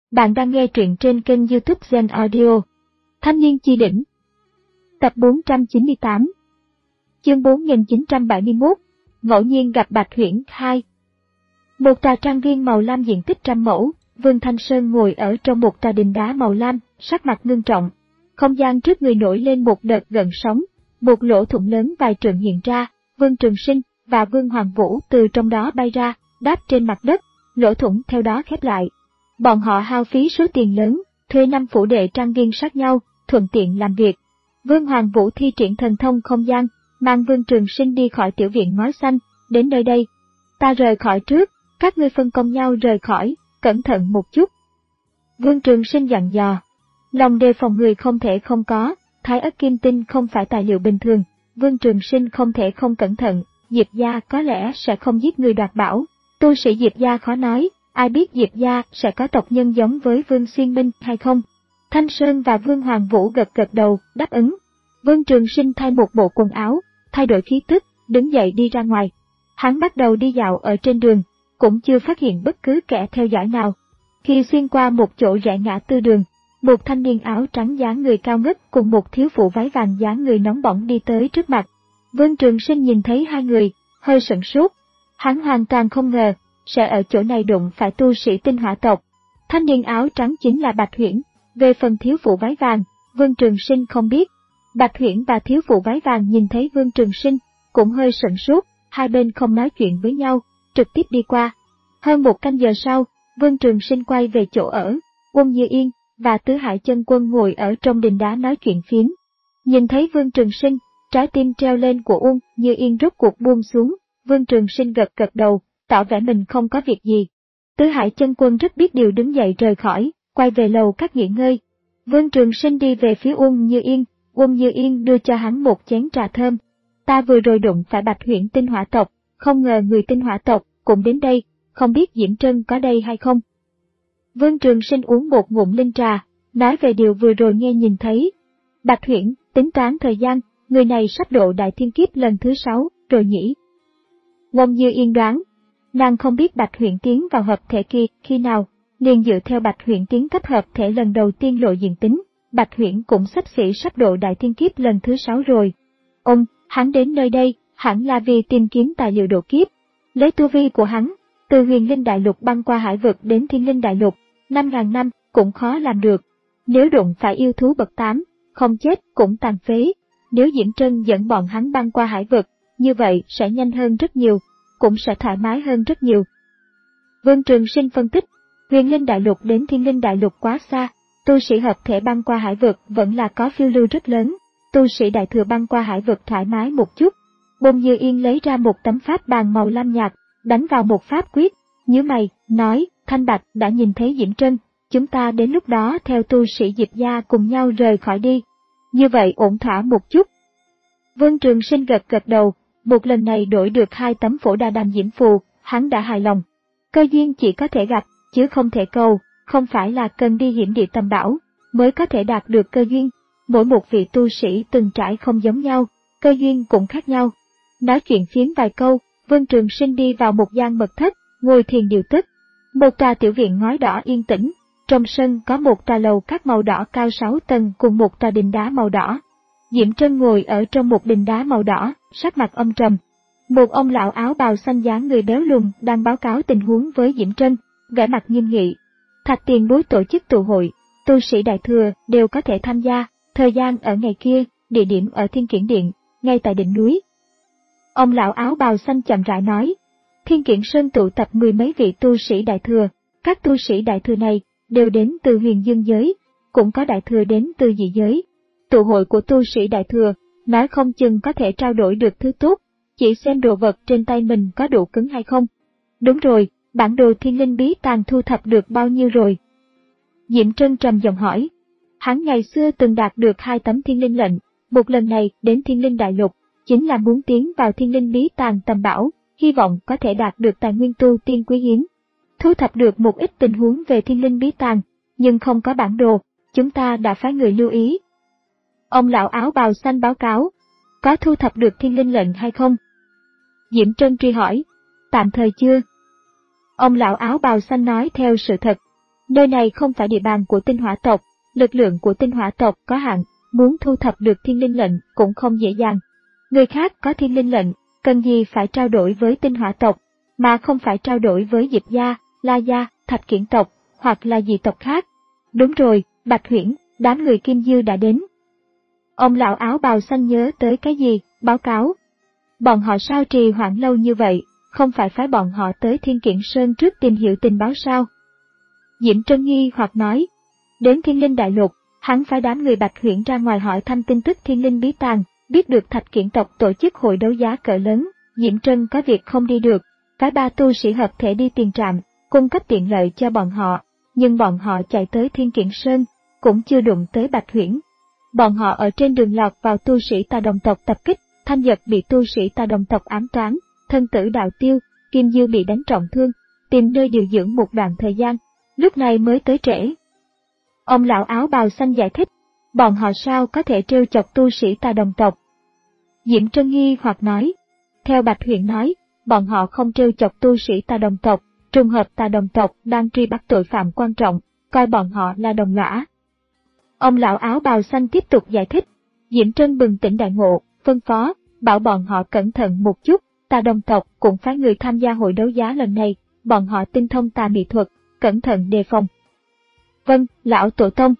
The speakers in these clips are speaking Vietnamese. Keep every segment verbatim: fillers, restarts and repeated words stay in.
Bạn đang nghe truyện trên kênh YouTube Zen Audio. Thanh niên chi đỉnh. Tập bốn trăm chín mươi tám. Chương bốn nghìn chín trăm bảy mươi mốt. Ngẫu nhiên gặp Bạch Huyễn hai. Một tòa trang viên màu lam diện tích trăm mẫu, Vương Thanh Sơn ngồi ở trong một tòa đình đá màu lam, sắc mặt ngưng trọng. Không gian trước người nổi lên một đợt gợn sóng, một lỗ thủng lớn vài trượng hiện ra, Vương Trường Sinh và Vương Hoàng Vũ từ trong đó bay ra, đáp trên mặt đất, lỗ thủng theo đó khép lại. Bọn họ hao phí số tiền lớn, thuê năm phủ đệ trang viên sát nhau, thuận tiện làm việc. Vương Hoàng Vũ thi triển thần thông không gian, mang Vương Trường Sinh đi khỏi tiểu viện ngói xanh, đến nơi đây. Ta rời khỏi trước, các ngươi phân công nhau rời khỏi, cẩn thận một chút. Vương Trường Sinh dặn dò. Lòng đề phòng người không thể không có, Thái Ất Kim Tinh không phải tài liệu bình thường, Vương Trường Sinh không thể không cẩn thận, Diệp gia có lẽ sẽ không giết người đoạt bảo, tu sĩ Diệp gia khó nói. Ai biết Diệp gia sẽ có tộc nhân giống với Vương Xuyên Minh hay không? Thanh Sơn và Vương Hoàng Vũ gật gật đầu, đáp ứng. Vương Trường Sinh thay một bộ quần áo, thay đổi khí tức, đứng dậy đi ra ngoài. Hắn bắt đầu đi dạo ở trên đường, cũng chưa phát hiện bất cứ kẻ theo dõi nào. Khi xuyên qua một chỗ rẽ ngã tư đường, một thanh niên áo trắng dáng người cao ngất cùng một thiếu phụ váy vàng dáng người nóng bỏng đi tới trước mặt. Vương Trường Sinh nhìn thấy hai người, hơi sửng sốt. Hắn hoàn toàn không ngờ sẽ ở chỗ này đụng phải tu sĩ tinh hỏa tộc. Thanh niên áo trắng chính là Bạch Huyễn, về phần thiếu phụ váy vàng, Vương Trường Sinh không biết. Bạch Huyễn và thiếu phụ váy vàng nhìn thấy Vương Trường Sinh, cũng hơi sửng sốt, hai bên không nói chuyện với nhau, trực tiếp đi qua. Hơn một canh giờ sau, Vương Trường Sinh quay về chỗ ở, Uông Như Yên và Tứ Hải Chân Quân ngồi ở trong đình đá nói chuyện phiếm. Nhìn thấy Vương Trường Sinh, trái tim treo lên của Uông Như Yên rốt cuộc buông xuống, Vương Trường Sinh gật gật đầu, tỏ vẻ mình không có việc gì. Tứ Hải Chân Quân rất biết điều đứng dậy rời khỏi, quay về lầu các nghỉ ngơi. Vương Trường Sinh đi về phía Uông Như Yên, Uông Như Yên đưa cho hắn một chén trà thơm. Ta vừa rồi đụng phải Bạch Huyễn tinh hỏa tộc, không ngờ người tinh hỏa tộc cũng đến đây, không biết Diễm Trân có đây hay không? Vương Trường Sinh uống một ngụm linh trà, nói về điều vừa rồi nghe nhìn thấy. Bạch Huyễn, tính toán thời gian, người này sắp độ đại thiên kiếp lần thứ sáu, rồi nhỉ? Uông Như Yên đoán. Nàng không biết Bạch Huyễn tiến vào hợp thể kia khi nào, liền dựa theo Bạch Huyễn tiến cấp hợp thể lần đầu tiên lộ diện tính, Bạch Huyễn cũng xấp xỉ sắp độ đại thiên kiếp lần thứ sáu rồi. Ông, hắn đến nơi đây, hẳn là vì tìm kiếm tài liệu độ kiếp. Lấy tu vi của hắn, từ huyền linh đại lục băng qua hải vực đến thiên linh đại lục, năm ngàn năm cũng khó làm được. Nếu đụng phải yêu thú bậc tám, không chết cũng tàn phế. Nếu Diễm Trân dẫn bọn hắn băng qua hải vực, như vậy sẽ nhanh hơn rất nhiều, cũng sẽ thoải mái hơn rất nhiều. Vương Trường Sinh phân tích, huyền linh đại lục đến thiên linh đại lục quá xa, tu sĩ hợp thể băng qua hải vực vẫn là có phiêu lưu rất lớn, tu sĩ đại thừa băng qua hải vực thoải mái một chút. Bông Như Yên lấy ra một tấm pháp bàn màu lam nhạt, đánh vào một pháp quyết, nhíu mày, nói, Thanh Bạch đã nhìn thấy Diễm Trân, chúng ta đến lúc đó theo tu sĩ Diệp gia cùng nhau rời khỏi đi. Như vậy ổn thỏa một chút. Vương Trường Sinh gật gật đầu. Một lần này đổi được hai tấm phổ đà đàm diễm phù, hắn đã hài lòng. Cơ duyên chỉ có thể gặp, chứ không thể cầu, không phải là cần đi hiểm địa tầm bảo, mới có thể đạt được cơ duyên. Mỗi một vị tu sĩ từng trải không giống nhau, cơ duyên cũng khác nhau. Nói chuyện phiếm vài câu, Vương Trường Sinh đi vào một gian mật thất, ngồi thiền điều tức. Một tòa tiểu viện ngói đỏ yên tĩnh, trong sân có một tòa lầu các màu đỏ cao sáu tầng cùng một tòa đình đá màu đỏ. Diễm Trân ngồi ở trong một đình đá màu đỏ, sắc mặt âm trầm. Một ông lão áo bào xanh dáng người béo lùn đang báo cáo tình huống với Diễm Trân, vẻ mặt nghiêm nghị. Thạch Tiền Bối tổ chức tụ hội, tu sĩ đại thừa đều có thể tham gia, thời gian ở ngày kia, địa điểm ở Thiên Kiển Điện, ngay tại đỉnh núi. Ông lão áo bào xanh chậm rãi nói, Thiên Kiển Sơn tụ tập mười mấy vị tu sĩ đại thừa, các tu sĩ đại thừa này đều đến từ huyền dương giới, cũng có đại thừa đến từ dị giới. Tụ hội của tu sĩ đại thừa, nói không chừng có thể trao đổi được thứ tốt, chỉ xem đồ vật trên tay mình có đủ cứng hay không. Đúng rồi, bản đồ thiên linh bí tàng thu thập được bao nhiêu rồi? Diễm Trân trầm giọng hỏi. Hắn ngày xưa từng đạt được hai tấm thiên linh lệnh, một lần này đến thiên linh đại lục, chính là muốn tiến vào thiên linh bí tàng tầm bảo, hy vọng có thể đạt được tài nguyên tu tiên quý hiếm. Thu thập được một ít tình huống về thiên linh bí tàng, nhưng không có bản đồ, chúng ta đã phái người lưu ý. Ông lão áo bào xanh báo cáo, có thu thập được thiên linh lệnh hay không? Diễm Trân truy hỏi, tạm thời chưa. Ông lão áo bào xanh nói theo sự thật. Nơi này không phải địa bàn của tinh hỏa tộc, lực lượng của tinh hỏa tộc có hạn, muốn thu thập được thiên linh lệnh cũng không dễ dàng. Người khác có thiên linh lệnh, cần gì phải trao đổi với tinh hỏa tộc, mà không phải trao đổi với Diệp gia, La gia, Thạch Kiển tộc, hoặc là dị tộc khác. Đúng rồi, Bạch Huyễn, đám người Kim Dư đã đến. Ông lão áo bào xanh nhớ tới cái gì, báo cáo. Bọn họ sao trì hoãn lâu như vậy, không phải phái bọn họ tới Thiên Kiển Sơn trước tìm hiểu tình báo sao? Diễm Trân nghi hoặc nói, đến Thiên Linh Đại Lục, hắn phái đám người Bạch Huyễn ra ngoài hỏi thăm tin tức Thiên Linh bí tàng, biết được Thạch Kiển tộc tổ chức hội đấu giá cỡ lớn, Diễm Trân có việc không đi được, cái ba tu sĩ hợp thể đi tiền trạm, cung cấp tiện lợi cho bọn họ, nhưng bọn họ chạy tới Thiên Kiển Sơn, cũng chưa đụng tới Bạch Huyễn. Bọn họ ở trên đường lọt vào tu sĩ Tà Đồng tộc tập kích, Thanh Giật bị tu sĩ Tà Đồng tộc ám toán, thân tử đạo tiêu, Kim Dư bị đánh trọng thương, tìm nơi điều dưỡng một đoạn thời gian, lúc này mới tới trễ. Ông lão áo bào xanh giải thích, bọn họ sao có thể trêu chọc tu sĩ Tà Đồng tộc? Diễm Trân nghi hoặc nói, theo Bạch Huyễn nói, bọn họ không trêu chọc tu sĩ Tà Đồng tộc, trùng hợp Tà Đồng tộc đang truy bắt tội phạm quan trọng, coi bọn họ là đồng lõa. Ông lão áo bào xanh tiếp tục giải thích, Diễm Trân bừng tỉnh đại ngộ, phân phó, bảo bọn họ cẩn thận một chút, Tà Đồng tộc cũng phái người tham gia hội đấu giá lần này, bọn họ tinh thông tà mỹ thuật, cẩn thận đề phòng. Vâng, lão tổ tông.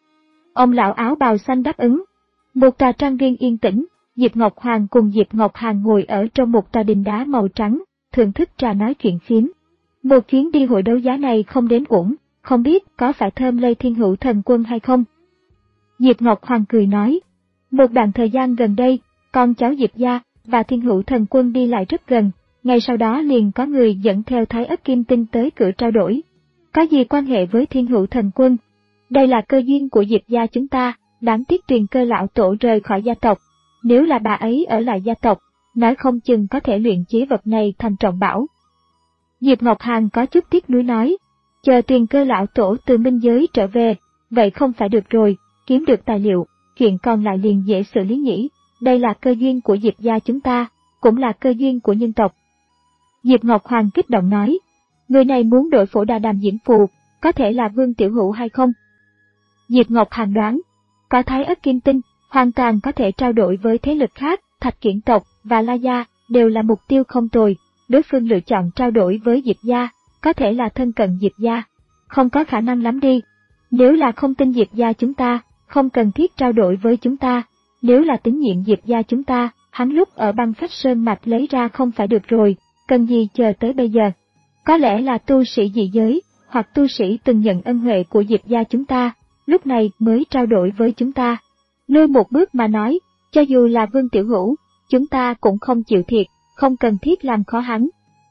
Ông lão áo bào xanh đáp ứng. Một tòa trang viên yên tĩnh, Diệp Ngọc Hoàng cùng Diệp Ngọc Hàn ngồi ở trong một tòa đình đá màu trắng, thưởng thức trà nói chuyện phím. Một chuyến đi hội đấu giá này không đến uổng, không biết có phải thơm lây Thiên Hữu Thần Quân hay không? Diệp Ngọc Hoàng cười nói, một đoạn thời gian gần đây, con cháu Diệp gia và Thiên Hữu Thần Quân đi lại rất gần, ngay sau đó liền có người dẫn theo Thái Ất Kim Tinh tới cửa trao đổi. Có gì quan hệ với Thiên Hữu Thần Quân? Đây là cơ duyên của Diệp gia chúng ta, đáng tiếc Tuyền Cơ lão tổ rời khỏi gia tộc. Nếu là bà ấy ở lại gia tộc, nói không chừng có thể luyện chế vật này thành trọng bảo. Diệp Ngọc Hàn có chút tiếc nuối nói, chờ Tuyền Cơ lão tổ từ minh giới trở về, vậy không phải được rồi, kiếm được tài liệu, chuyện còn lại liền dễ xử lý nhỉ, đây là cơ duyên của Diệp gia chúng ta, cũng là cơ duyên của nhân tộc. Diệp Ngọc Hoàng kích động nói, người này muốn đổi Phổ Đà Đàm diễn phù, có thể là Vương Tiểu Hữu hay không? Diệp Ngọc Hàn đoán, có Thái Ất Kim Tinh, hoàn toàn có thể trao đổi với thế lực khác, Thạch Kiển tộc và La gia đều là mục tiêu không tồi, đối phương lựa chọn trao đổi với Diệp gia, có thể là thân cận Diệp gia, không có khả năng lắm đi. Nếu là không tin Diệp gia chúng ta, không cần thiết trao đổi với chúng ta, nếu là tín nhiệm Diệp gia chúng ta, hắn lúc ở băng phách sơn mạch lấy ra không phải được rồi, cần gì chờ tới bây giờ. Có lẽ là tu sĩ dị giới, hoặc tu sĩ từng nhận ân huệ của Diệp gia chúng ta, lúc này mới trao đổi với chúng ta. Lui một bước mà nói, cho dù là Vương Tiểu Hữu, chúng ta cũng không chịu thiệt, không cần thiết làm khó hắn.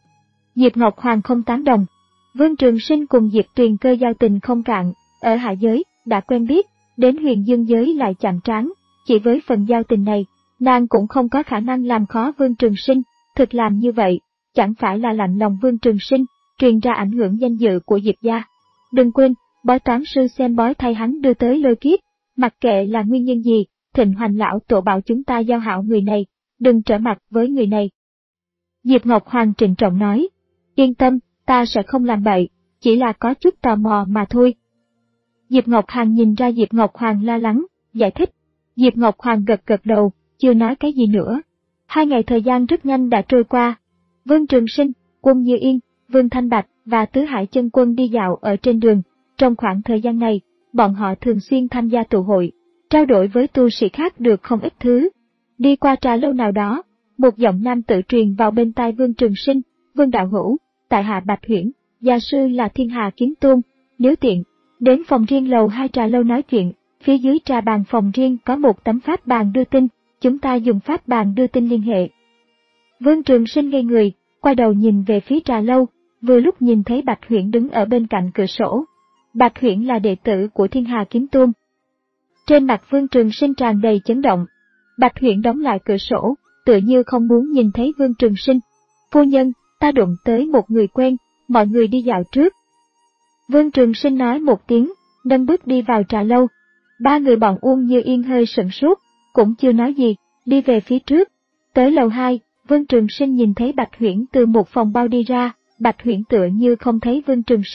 Diệp Ngọc Hoàng không tán đồng. Vương Trường Sinh cùng Diệp Tuyền Cơ giao tình không cạn, ở hạ giới, đã quen biết, đến huyền dương giới lại chạm trán, chỉ với phần giao tình này, nàng cũng không có khả năng làm khó Vương Trường Sinh, thực làm như vậy, chẳng phải là lạnh lòng Vương Trường Sinh, truyền ra ảnh hưởng danh dự của Diệp gia. Đừng quên, bói toán sư xem bói thay hắn đưa tới lôi kiếp, mặc kệ là nguyên nhân gì, Thịnh Hoành lão tổ bảo chúng ta giao hảo người này, đừng trở mặt với người này. Diệp Ngọc Hoàng trịnh trọng nói, yên tâm, ta sẽ không làm bậy, chỉ là có chút tò mò mà thôi. Diệp Ngọc Hàn nhìn ra Diệp Ngọc Hoàng lo lắng, giải thích. Diệp Ngọc Hoàng gật gật đầu, chưa nói cái gì nữa. Hai ngày thời gian rất nhanh đã trôi qua. Vương Trường Sinh, Quân Như Yên, Vương Thanh Bạch và Tứ Hải Chân Quân đi dạo ở trên đường. Trong khoảng thời gian này, bọn họ thường xuyên tham gia tụ hội, trao đổi với tu sĩ khác được không ít thứ. Đi qua trà lâu nào đó, một giọng nam tự truyền vào bên tai Vương Trường Sinh, Vương Đạo Hữu, tại hạ Bạch Huyễn, gia sư là Thiên Hà Kiếm Tôn, nếu tiện, đến phòng riêng lầu hai trà lâu nói chuyện, phía dưới trà bàn phòng riêng có một tấm pháp bàn đưa tin, chúng ta dùng pháp bàn đưa tin liên hệ. Vương Trường Sinh ngây người, quay đầu nhìn về phía trà lâu, vừa lúc nhìn thấy Bạch Huyễn đứng ở bên cạnh cửa sổ. Bạch Huyễn là đệ tử của Thiên Hà Kiếm Tôn. Trên mặt Vương Trường Sinh tràn đầy chấn động. Bạch Huyễn đóng lại cửa sổ, tựa như không muốn nhìn thấy Vương Trường Sinh. Phu nhân, ta đụng tới một người quen, mọi người đi dạo trước. Vương Trường Sinh nói một tiếng, nâng bước đi vào trà lâu. Ba người bọn Uông Như Yên hơi sửng sốt, cũng chưa nói gì, đi về phía trước. Tới lầu hai, Vương Trường Sinh nhìn thấy Bạch Huyễn từ một phòng bao đi ra, Bạch Huyễn tựa như không thấy Vương Trường Sinh,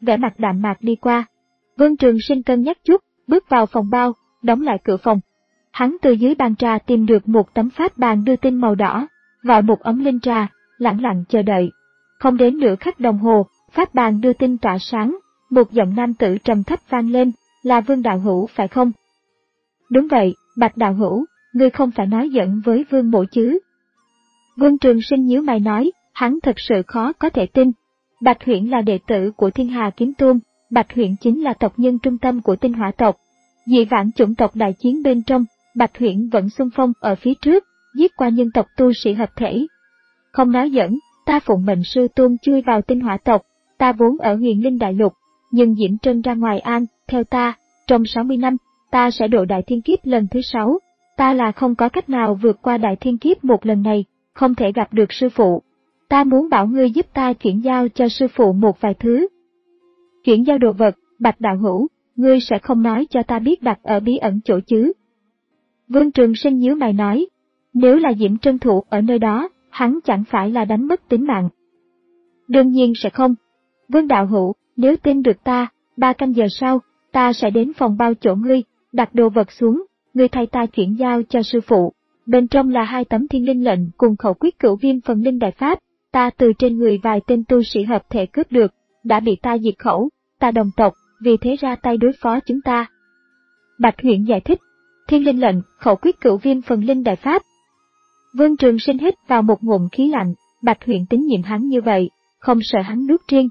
vẻ mặt đạm mạc đi qua. Vương Trường Sinh cân nhắc chút, bước vào phòng bao, đóng lại cửa phòng. Hắn từ dưới bàn trà tìm được một tấm pháp bàn đưa tin màu đỏ, gọi một ấm linh trà, lặng lặng chờ đợi. Không đến nửa khắc đồng hồ, pháp bàn đưa tin tỏa sáng, một giọng nam tử trầm thấp vang lên, là Vương đạo hữu phải không? Đúng vậy, Bạch đạo hữu, ngươi không phải nói giận với Vương mỗ chứ? Vương Trường Sinh nhíu mày nói, hắn thật sự khó có thể tin. Bạch Huyễn là đệ tử của Thiên Hà Kiếm Tôn, Bạch Huyễn chính là tộc nhân trung tâm của Tinh Hỏa tộc. Dị vãng chủng tộc đại chiến bên trong, Bạch Huyễn vẫn xung phong ở phía trước, giết qua nhân tộc tu sĩ hợp thể. Không nói giỡn, ta phụng mệnh sư tôn chui vào Tinh Hỏa tộc, ta vốn ở Huyền Linh Đại Lục, nhưng Diễm Trân ra ngoài an, theo ta, trong sáu mươi năm, ta sẽ độ Đại Thiên Kiếp lần thứ sáu. Ta là không có cách nào vượt qua Đại Thiên Kiếp một lần này, không thể gặp được sư phụ. Ta muốn bảo ngươi giúp ta chuyển giao cho sư phụ một vài thứ. Chuyển giao đồ vật, Bạch đạo hữu, ngươi sẽ không nói cho ta biết đặt ở bí ẩn chỗ chứ? Vương Trường Sinh nhíu mày nói, nếu là Diễm Trân thủ ở nơi đó, hắn chẳng phải là đánh mất tính mạng. Đương nhiên sẽ không. Vương đạo hữu, nếu tin được ta, ba canh giờ sau, ta sẽ đến phòng bao chỗ ngươi, đặt đồ vật xuống, ngươi thay ta chuyển giao cho sư phụ. Bên trong là hai tấm thiên linh lệnh cùng khẩu quyết cửu viêm phần linh đại pháp, ta từ trên người vài tên tu sĩ hợp thể cướp được, đã bị ta diệt khẩu, ta đồng tộc, vì thế ra tay đối phó chúng ta. Bạch Huyễn giải thích, thiên linh lệnh, khẩu quyết cửu viêm phần linh đại pháp. Vương Trường Sinh hít vào một ngụm khí lạnh, Bạch Huyễn tín nhiệm hắn như vậy, không sợ hắn nuốt riêng.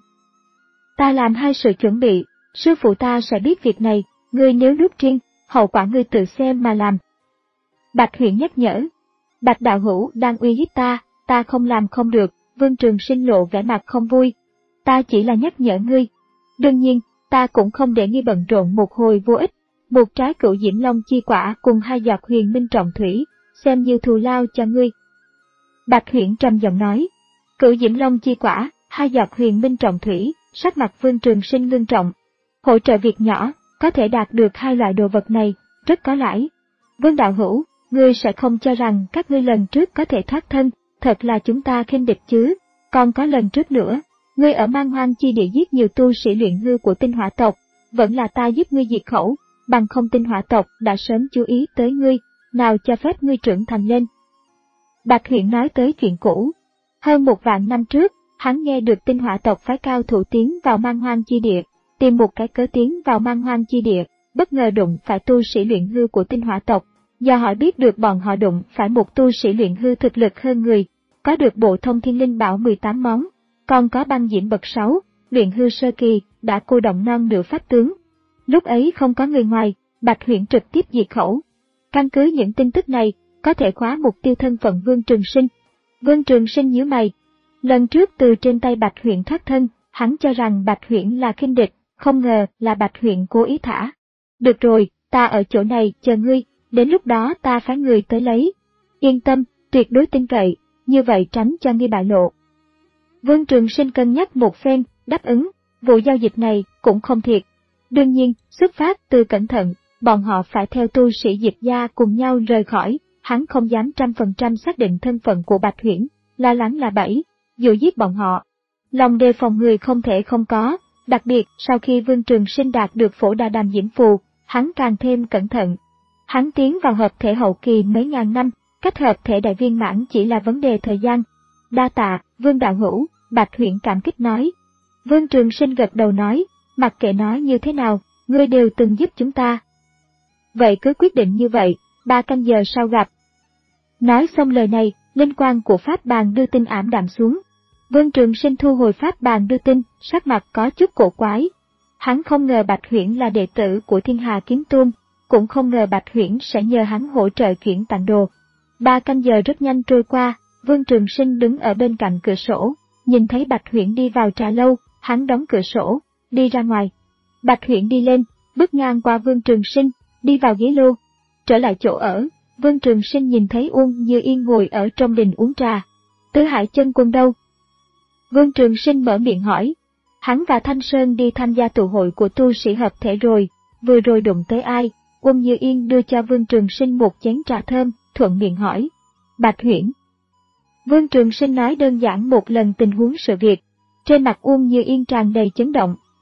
Ta làm hai sự chuẩn bị, sư phụ ta sẽ biết việc này, ngươi nếu nuốt riêng, hậu quả ngươi tự xem mà làm. Bạch Huyễn nhắc nhở, Bạch đạo hữu đang uy hiếp ta, ta không làm không được. Vương Trường Sinh lộ vẻ mặt không vui. Ta chỉ là nhắc nhở ngươi. Đương nhiên, ta cũng không để ngươi bận rộn một hồi vô ích. Một trái cửu diễm long chi quả cùng hai giọt huyền minh trọng thủy, xem như thù lao cho ngươi. Bạch Huyễn trầm giọng nói, cửu diễm long chi quả, hai giọt huyền minh trọng thủy, sắc mặt Vương Trường Sinh ngưng trọng. Hỗ trợ việc nhỏ, có thể đạt được hai loại đồ vật này, rất có lãi. Vương đạo hữu, ngươi sẽ không cho rằng các ngươi lần trước có thể thoát thân, thật là chúng ta khinh địch chứ, còn có lần trước nữa, ngươi ở Man Hoang chi địa giết nhiều tu sĩ luyện hư của Tinh Hỏa tộc, vẫn là ta giúp ngươi diệt khẩu, bằng không Tinh Hỏa tộc đã sớm chú ý tới ngươi, nào cho phép ngươi trưởng thành lên. Bạch Huyễn nói tới chuyện cũ. Hơn một vạn năm trước, hắn nghe được Tinh Hỏa tộc phái cao thủ tiến vào Man Hoang chi địa, tìm một cái cớ tiến vào Man Hoang chi địa, bất ngờ đụng phải tu sĩ luyện hư của Tinh Hỏa tộc. Do họ biết được bọn họ đụng phải một tu sĩ luyện hư thực lực hơn người, có được bộ thông thiên linh bảo mười tám món, còn có băng diễm bậc sáu, luyện hư sơ kỳ, đã cô động non nửa pháp tướng. Lúc ấy không có người ngoài, Bạch Huyễn trực tiếp diệt khẩu. Căn cứ những tin tức này, có thể khóa mục tiêu thân phận Vương Trường Sinh. Vương Trường Sinh nhíu mày. Lần trước từ trên tay Bạch Huyễn thoát thân, hắn cho rằng Bạch Huyễn là khinh địch, không ngờ là Bạch Huyễn cố ý thả. Được rồi, ta ở chỗ này chờ ngươi. Đến lúc đó ta phái người tới lấy. Yên tâm, tuyệt đối tin cậy, như vậy tránh cho ngươi bại lộ. Vương Trường Sinh cân nhắc một phen, đáp ứng, vụ giao dịch này cũng không thiệt. Đương nhiên, xuất phát từ cẩn thận, bọn họ phải theo tu sĩ Diệp gia cùng nhau rời khỏi, hắn không dám trăm phần trăm xác định thân phận của Bạch Huyễn, lo lắng là bẫy, dụ giết bọn họ. Lòng đề phòng người không thể không có, đặc biệt sau khi Vương Trường Sinh đạt được phổ đà đàm diễm phù, hắn càng thêm cẩn thận. Hắn tiến vào hợp thể hậu kỳ mấy ngàn năm, cách hợp thể đại viên mãn chỉ là vấn đề thời gian. Đa tạ, Vương đạo hữu, Bạch Huyễn cảm kích nói. Vương Trường Sinh gật đầu nói, mặc kệ nói như thế nào, ngươi đều từng giúp chúng ta. Vậy cứ quyết định như vậy, ba canh giờ sau gặp. Nói xong lời này, linh quang của pháp bàn đưa tin ảm đạm xuống. Vương Trường Sinh thu hồi pháp bàn đưa tin, sắc mặt có chút cổ quái. Hắn không ngờ Bạch Huyễn là đệ tử của Thiên Hà Kiếm Tôn, cũng không ngờ Bạch Huyễn sẽ nhờ hắn hỗ trợ chuyển tặng đồ. Ba canh giờ rất nhanh trôi qua, Vương Trường Sinh đứng ở bên cạnh cửa sổ, nhìn thấy Bạch Huyễn đi vào trà lâu, hắn đóng cửa sổ, đi ra ngoài. Bạch Huyễn đi lên, bước ngang qua Vương Trường Sinh, đi vào ghế lô. Trở lại chỗ ở, Vương Trường Sinh nhìn thấy Uông Như Yên ngồi ở trong đình uống trà. Tứ Hải Chân Quân đâu? Vương Trường Sinh mở miệng hỏi. Hắn và Thanh Sơn đi tham gia tụ hội của tu sĩ hợp thể rồi, vừa rồi đụng tới ai? Uông Như Yên đưa cho Vương Trường Sinh một chén trà thơm, thuận miệng hỏi. Bạch Huyễn. Vương Trường Sinh nói đơn giản một lần tình huống sự việc. Trên mặt Uông Như Yên tràn đầy chấn động,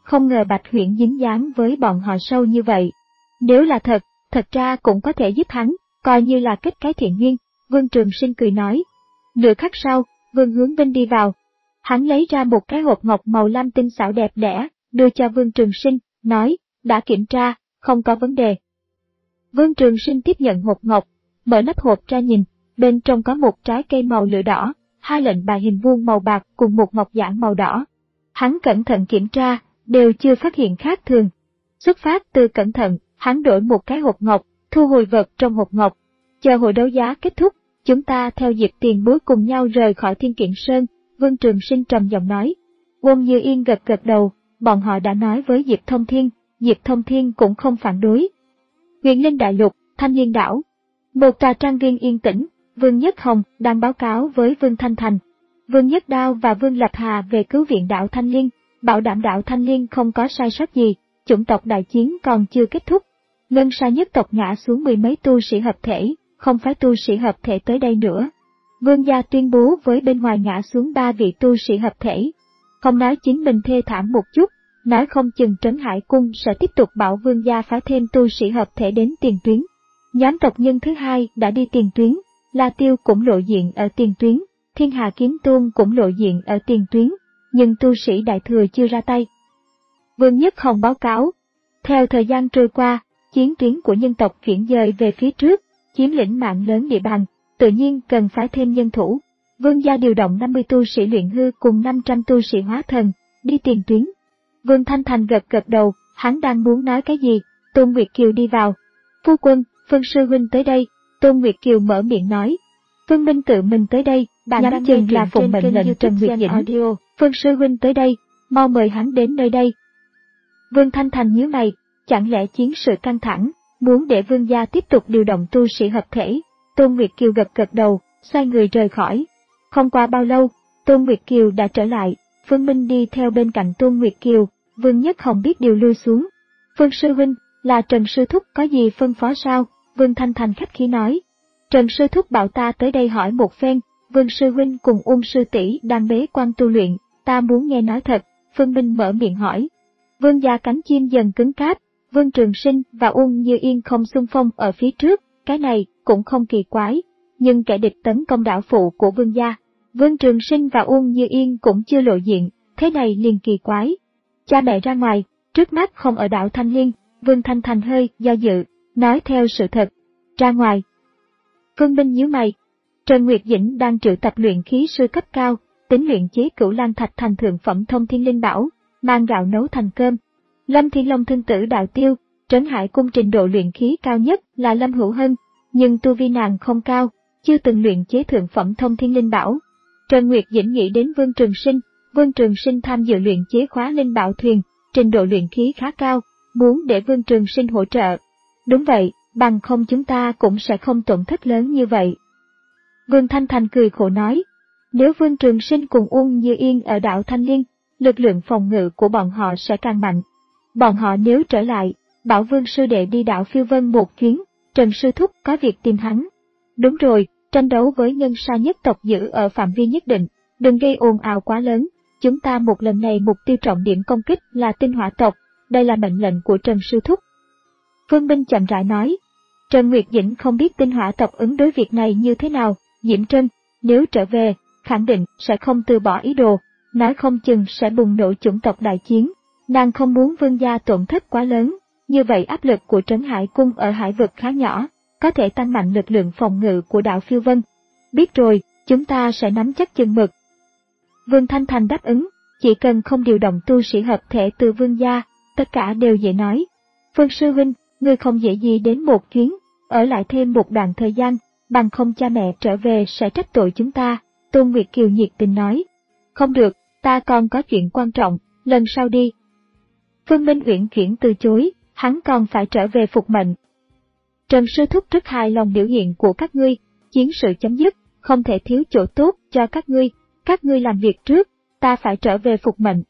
không ngờ Bạch Huyễn dính dáng với bọn họ sâu như vậy. Nếu là thật, thật ra cũng có thể giúp hắn, coi như là kết cái thiện duyên, Vương Trường Sinh cười nói. Nửa khắc sau, Vương Hướng Vinh đi vào. Hắn lấy ra một cái hộp ngọc màu lam tinh xảo đẹp đẽ, đưa cho Vương Trường Sinh, nói, đã kiểm tra, không có vấn đề. Vương Trường Sinh tiếp nhận hộp ngọc, mở nắp hộp ra nhìn, bên trong có một trái cây màu lửa đỏ, hai lệnh bài hình vuông màu bạc cùng một ngọc giản màu đỏ. Hắn cẩn thận kiểm tra, đều chưa phát hiện khác thường. Xuất phát từ cẩn thận, hắn đổi một cái hộp ngọc, thu hồi vật trong hộp ngọc. Chờ hội đấu giá kết thúc, chúng ta theo Diệp Tiền Bối cùng nhau rời khỏi Thiên Kiện Sơn, Vương Trường Sinh trầm giọng nói. Uông Như Yên gật gật đầu, bọn họ đã nói với Diệp Thông Thiên, Diệp Thông Thiên cũng không phản đối. Huyền Linh Đại Lục, Thanh Liên Đảo. Một tòa trang viên yên tĩnh, Vương Nhất Hồng đang báo cáo với Vương Thanh Thành, Vương Nhất Đao và Vương Lập Hà về cứu viện đảo Thanh Liên, bảo đảm đảo Thanh Liên không có sai sót gì, chủng tộc đại chiến còn chưa kết thúc. Ngân Sa nhất tộc ngã xuống mười mấy tu sĩ hợp thể, không phải tu sĩ hợp thể tới đây nữa. Vương gia tuyên bố với bên ngoài ngã xuống ba vị tu sĩ hợp thể. Không nói chính mình thê thảm một chút, nói không chừng Trấn Hải Cung sẽ tiếp tục bảo Vương gia phái thêm tu sĩ hợp thể đến tiền tuyến. Nhóm tộc nhân thứ hai đã đi tiền tuyến, La Tiêu cũng lộ diện ở tiền tuyến, Thiên Hà Kiếm Tôn cũng lộ diện ở tiền tuyến, nhưng tu sĩ đại thừa chưa ra tay. Vương Nhất Hồng báo cáo, theo thời gian trôi qua, chiến tuyến của nhân tộc chuyển dời về phía trước, chiếm lĩnh mạng lớn địa bàn, tự nhiên cần phải thêm nhân thủ. Vương gia điều động năm mươi tu sĩ luyện hư cùng năm trăm tu sĩ hóa thần, đi tiền tuyến. Vương Thanh Thành gật gật đầu, hắn đang muốn nói cái gì, Tôn Nguyệt Kiều đi vào. Phu quân, Phương Sư Huynh tới đây, Tôn Nguyệt Kiều mở miệng nói. Phương Minh tự mình tới đây, bạn nhắm chừng là phụng mệnh lệnh Trần Nguyệt Dĩnh. Phương Sư Huynh tới đây, mau mời hắn đến nơi đây. Vương Thanh Thành nhíu mày, chẳng lẽ chiến sự căng thẳng, muốn để Vương gia tiếp tục điều động tu sĩ hợp thể. Tôn Nguyệt Kiều gật gật đầu, xoay người rời khỏi. Không qua bao lâu, Tôn Nguyệt Kiều đã trở lại, Phương Minh đi theo bên cạnh Tôn Nguyệt Kiều, Vương Nhất Hồng biết điều lui xuống. Phương Sư Huynh, là Trần Sư Thúc có gì phân phó sao? Vương Thanh Thành khách khí nói. Trần Sư Thúc bảo ta tới đây hỏi một phen, Vương Sư Huynh cùng Uông Sư Tỷ đang bế quan tu luyện, ta muốn nghe nói thật, Phương Minh mở miệng hỏi. Vương gia cánh chim dần cứng cáp, Vương Trường Sinh và Uông Như Yên không xung phong ở phía trước, cái này cũng không kỳ quái, nhưng kẻ địch tấn công đảo phụ của Vương gia, Vương Trường Sinh và Uông Như Yên cũng chưa lộ diện, thế này liền kỳ quái. Cha mẹ ra ngoài, trước mắt không ở đảo Thanh Liên, Vương Thanh Thành hơi do dự, nói theo sự thật. Ra ngoài. Phương Minh nhíu mày. Trần Nguyệt Dĩnh đang triệu tập luyện khí sư cấp cao, tính luyện chế Cửu Lang Thạch thành thượng phẩm Thông Thiên Linh Bảo, mang gạo nấu thành cơm. Lâm Thiên Long thân tử đạo tiêu, Trấn Hải Cung trình độ luyện khí cao nhất là Lâm Hữu Hân, nhưng tu vi nàng không cao, chưa từng luyện chế thượng phẩm Thông Thiên Linh Bảo. Trần Nguyệt Dĩnh nghĩ đến Vương Trường Sinh, Vương Trường Sinh tham dự luyện chế khóa linh bảo thuyền, trình độ luyện khí khá cao, muốn để Vương Trường Sinh hỗ trợ. Đúng vậy, bằng không chúng ta cũng sẽ không tổn thất lớn như vậy. Vương Thanh Thành cười khổ nói, nếu Vương Trường Sinh cùng Uông Như Yên ở đảo Thanh Liên, lực lượng phòng ngự của bọn họ sẽ càng mạnh. Bọn họ nếu trở lại, bảo Vương Sư Đệ đi đảo Phiêu Vân một chuyến, Trần Sư Thúc có việc tìm hắn. Đúng rồi, tranh đấu với Ngân Sa nhất tộc giữ ở phạm vi nhất định, đừng gây ồn ào quá lớn, chúng ta một lần này mục tiêu trọng điểm công kích là Tinh Hỏa tộc, đây là mệnh lệnh của Trần Sư Thúc. Phương Minh chậm rãi nói, Trần Nguyệt Dĩnh không biết Tinh Hỏa tộc ứng đối việc này như thế nào, Diễm Trân, nếu trở về, khẳng định sẽ không từ bỏ ý đồ, nói không chừng sẽ bùng nổ chủng tộc đại chiến, nàng không muốn Vương gia tổn thất quá lớn, như vậy áp lực của Trấn Hải Cung ở hải vực khá nhỏ, có thể tăng mạnh lực lượng phòng ngự của đảo Phiêu Vân. Biết rồi, chúng ta sẽ nắm chắc chừng mực. Vương Thanh Thành đáp ứng, chỉ cần không điều động tu sĩ hợp thể từ Vương gia, tất cả đều dễ nói. Phương Sư Huynh, ngươi không dễ gì đến một chuyến, ở lại thêm một đoạn thời gian, bằng không cha mẹ trở về sẽ trách tội chúng ta, Tôn Nguyệt Kiều nhiệt tình nói. Không được, ta còn có chuyện quan trọng, lần sau đi. Phương Minh uyển chuyển từ chối, hắn còn phải trở về phục mệnh. Trần Sư Thúc rất hài lòng biểu hiện của các ngươi, chiến sự chấm dứt, không thể thiếu chỗ tốt cho các ngươi, các ngươi làm việc trước, ta phải trở về phục mệnh.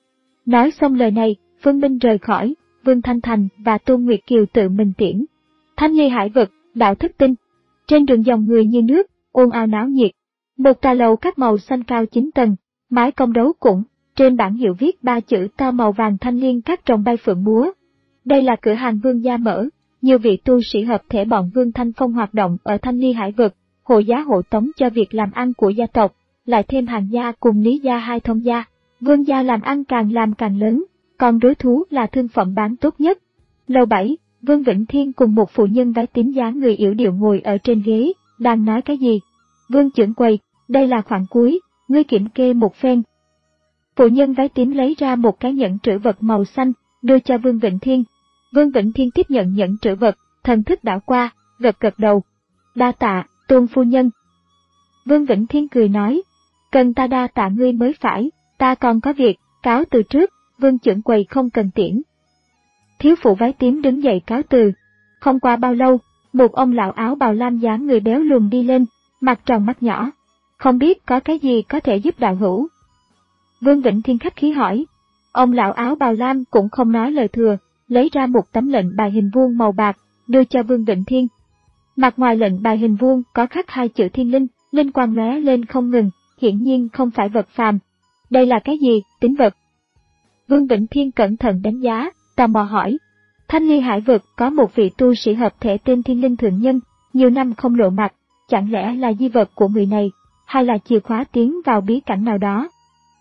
Nói xong lời này, Phương Minh rời khỏi, Vương Thanh Thành và Tôn Nguyệt Kiều tự mình tiễn. Thanh Ly hải vực, đảo Thất Tinh. Trên đường dòng người như nước, ồn ào náo nhiệt. Một tòa lầu các màu xanh cao chín tầng, mái cong đấu cũng, Trên bảng hiệu viết ba chữ to màu vàng thanh liên các trồng bay phượng múa. Đây là cửa hàng Vương gia mở, nhiều vị tu sĩ hợp thể bọn Vương Thanh Phong hoạt động ở Thanh Ly Hải vực, hộ giá hộ tống cho việc làm ăn của gia tộc, lại thêm Hàn gia cùng Lý gia hai thông gia. Vương gia làm ăn càng làm càng lớn, còn đối thú là thương phẩm bán tốt nhất. Lầu bảy, Vương Vĩnh Thiên cùng một phụ nhân váy tím dáng người yểu điệu ngồi ở trên ghế, đang nói cái gì. Vương trưởng quầy, đây là khoản cuối, ngươi kiểm kê một phen. Phụ nhân váy tím lấy ra một cái nhẫn trữ vật màu xanh, đưa cho Vương Vĩnh Thiên. Vương Vĩnh Thiên tiếp nhận nhẫn trữ vật, thần thức đảo qua, gật gật đầu. Đa tạ, Tôn phu nhân. Vương Vĩnh Thiên cười nói, cần ta đa tạ ngươi mới phải, ta còn có việc, cáo từ trước, Vương trưởng quầy không cần tiễn. Thiếu phụ váy tím đứng dậy cáo từ. Không qua bao lâu, một ông lão áo bào lam dáng người béo lùn đi lên, mặt tròn mắt nhỏ. Không biết có cái gì có thể giúp đạo hữu. Vương Vĩnh Thiên khách khí hỏi. Ông lão áo bào lam cũng không nói lời thừa, lấy ra một tấm lệnh bài hình vuông màu bạc, đưa cho Vương Vĩnh Thiên. Mặt ngoài lệnh bài hình vuông có khắc hai chữ thiên linh, linh quang lóe lên không ngừng, hiển nhiên không phải vật phàm. Đây là cái gì, tín vật? Vương Vĩnh Thiên cẩn thận đánh giá, tò mò hỏi. Thanh Ly Hải vực có một vị tu sĩ hợp thể tên Thiên Linh Thượng Nhân, nhiều năm không lộ mặt, chẳng lẽ là di vật của người này, hay là chìa khóa tiến vào bí cảnh nào đó?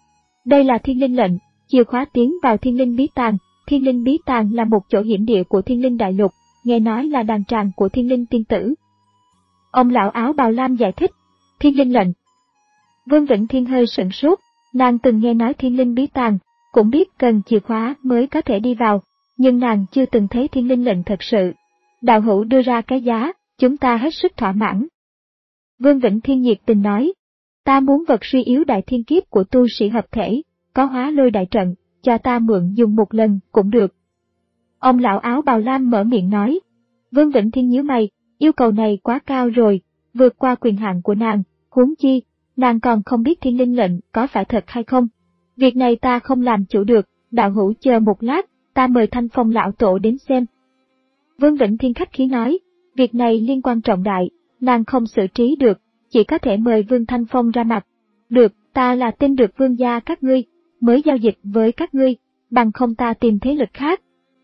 Đây là Thiên Linh lệnh, chìa khóa tiến vào Thiên Linh bí tàng. Thiên Linh bí tàng là một chỗ hiểm địa của Thiên Linh đại lục, nghe nói là đàn tràng của Thiên Linh tiên tử. Ông lão áo bào lam giải thích, Thiên Linh lệnh. Vương Vĩnh Thiên hơi sửng sốt, nàng từng nghe nói Thiên Linh bí tàng, cũng biết cần chìa khóa mới có thể đi vào, nhưng nàng chưa từng thấy Thiên Linh lệnh thật sự. Đạo hữu đưa ra cái giá, chúng ta hết sức thỏa mãn. Vương Vĩnh Thiên nhiệt tình nói, ta muốn vật suy yếu đại thiên kiếp của tu sĩ hợp thể, có hóa lôi đại trận, cho ta mượn dùng một lần cũng được. Ông lão áo bào lam mở miệng nói. Vương Vĩnh Thiên nhíu mày, yêu cầu này quá cao rồi, vượt qua quyền hạn của nàng, huống chi, nàng còn không biết Thiên Linh lệnh có phải thật hay không. Việc này ta không làm chủ được, đạo hữu chờ một lát, ta mời Thanh Phong lão tổ đến xem. Vương Vĩnh Thiên khách khí nói, việc này liên quan trọng đại, nàng không xử trí được, chỉ có thể mời Vương Thanh Phong ra mặt. Được, ta là tin được vương gia các ngươi, mới giao dịch với các ngươi, bằng không ta tìm thế lực khác.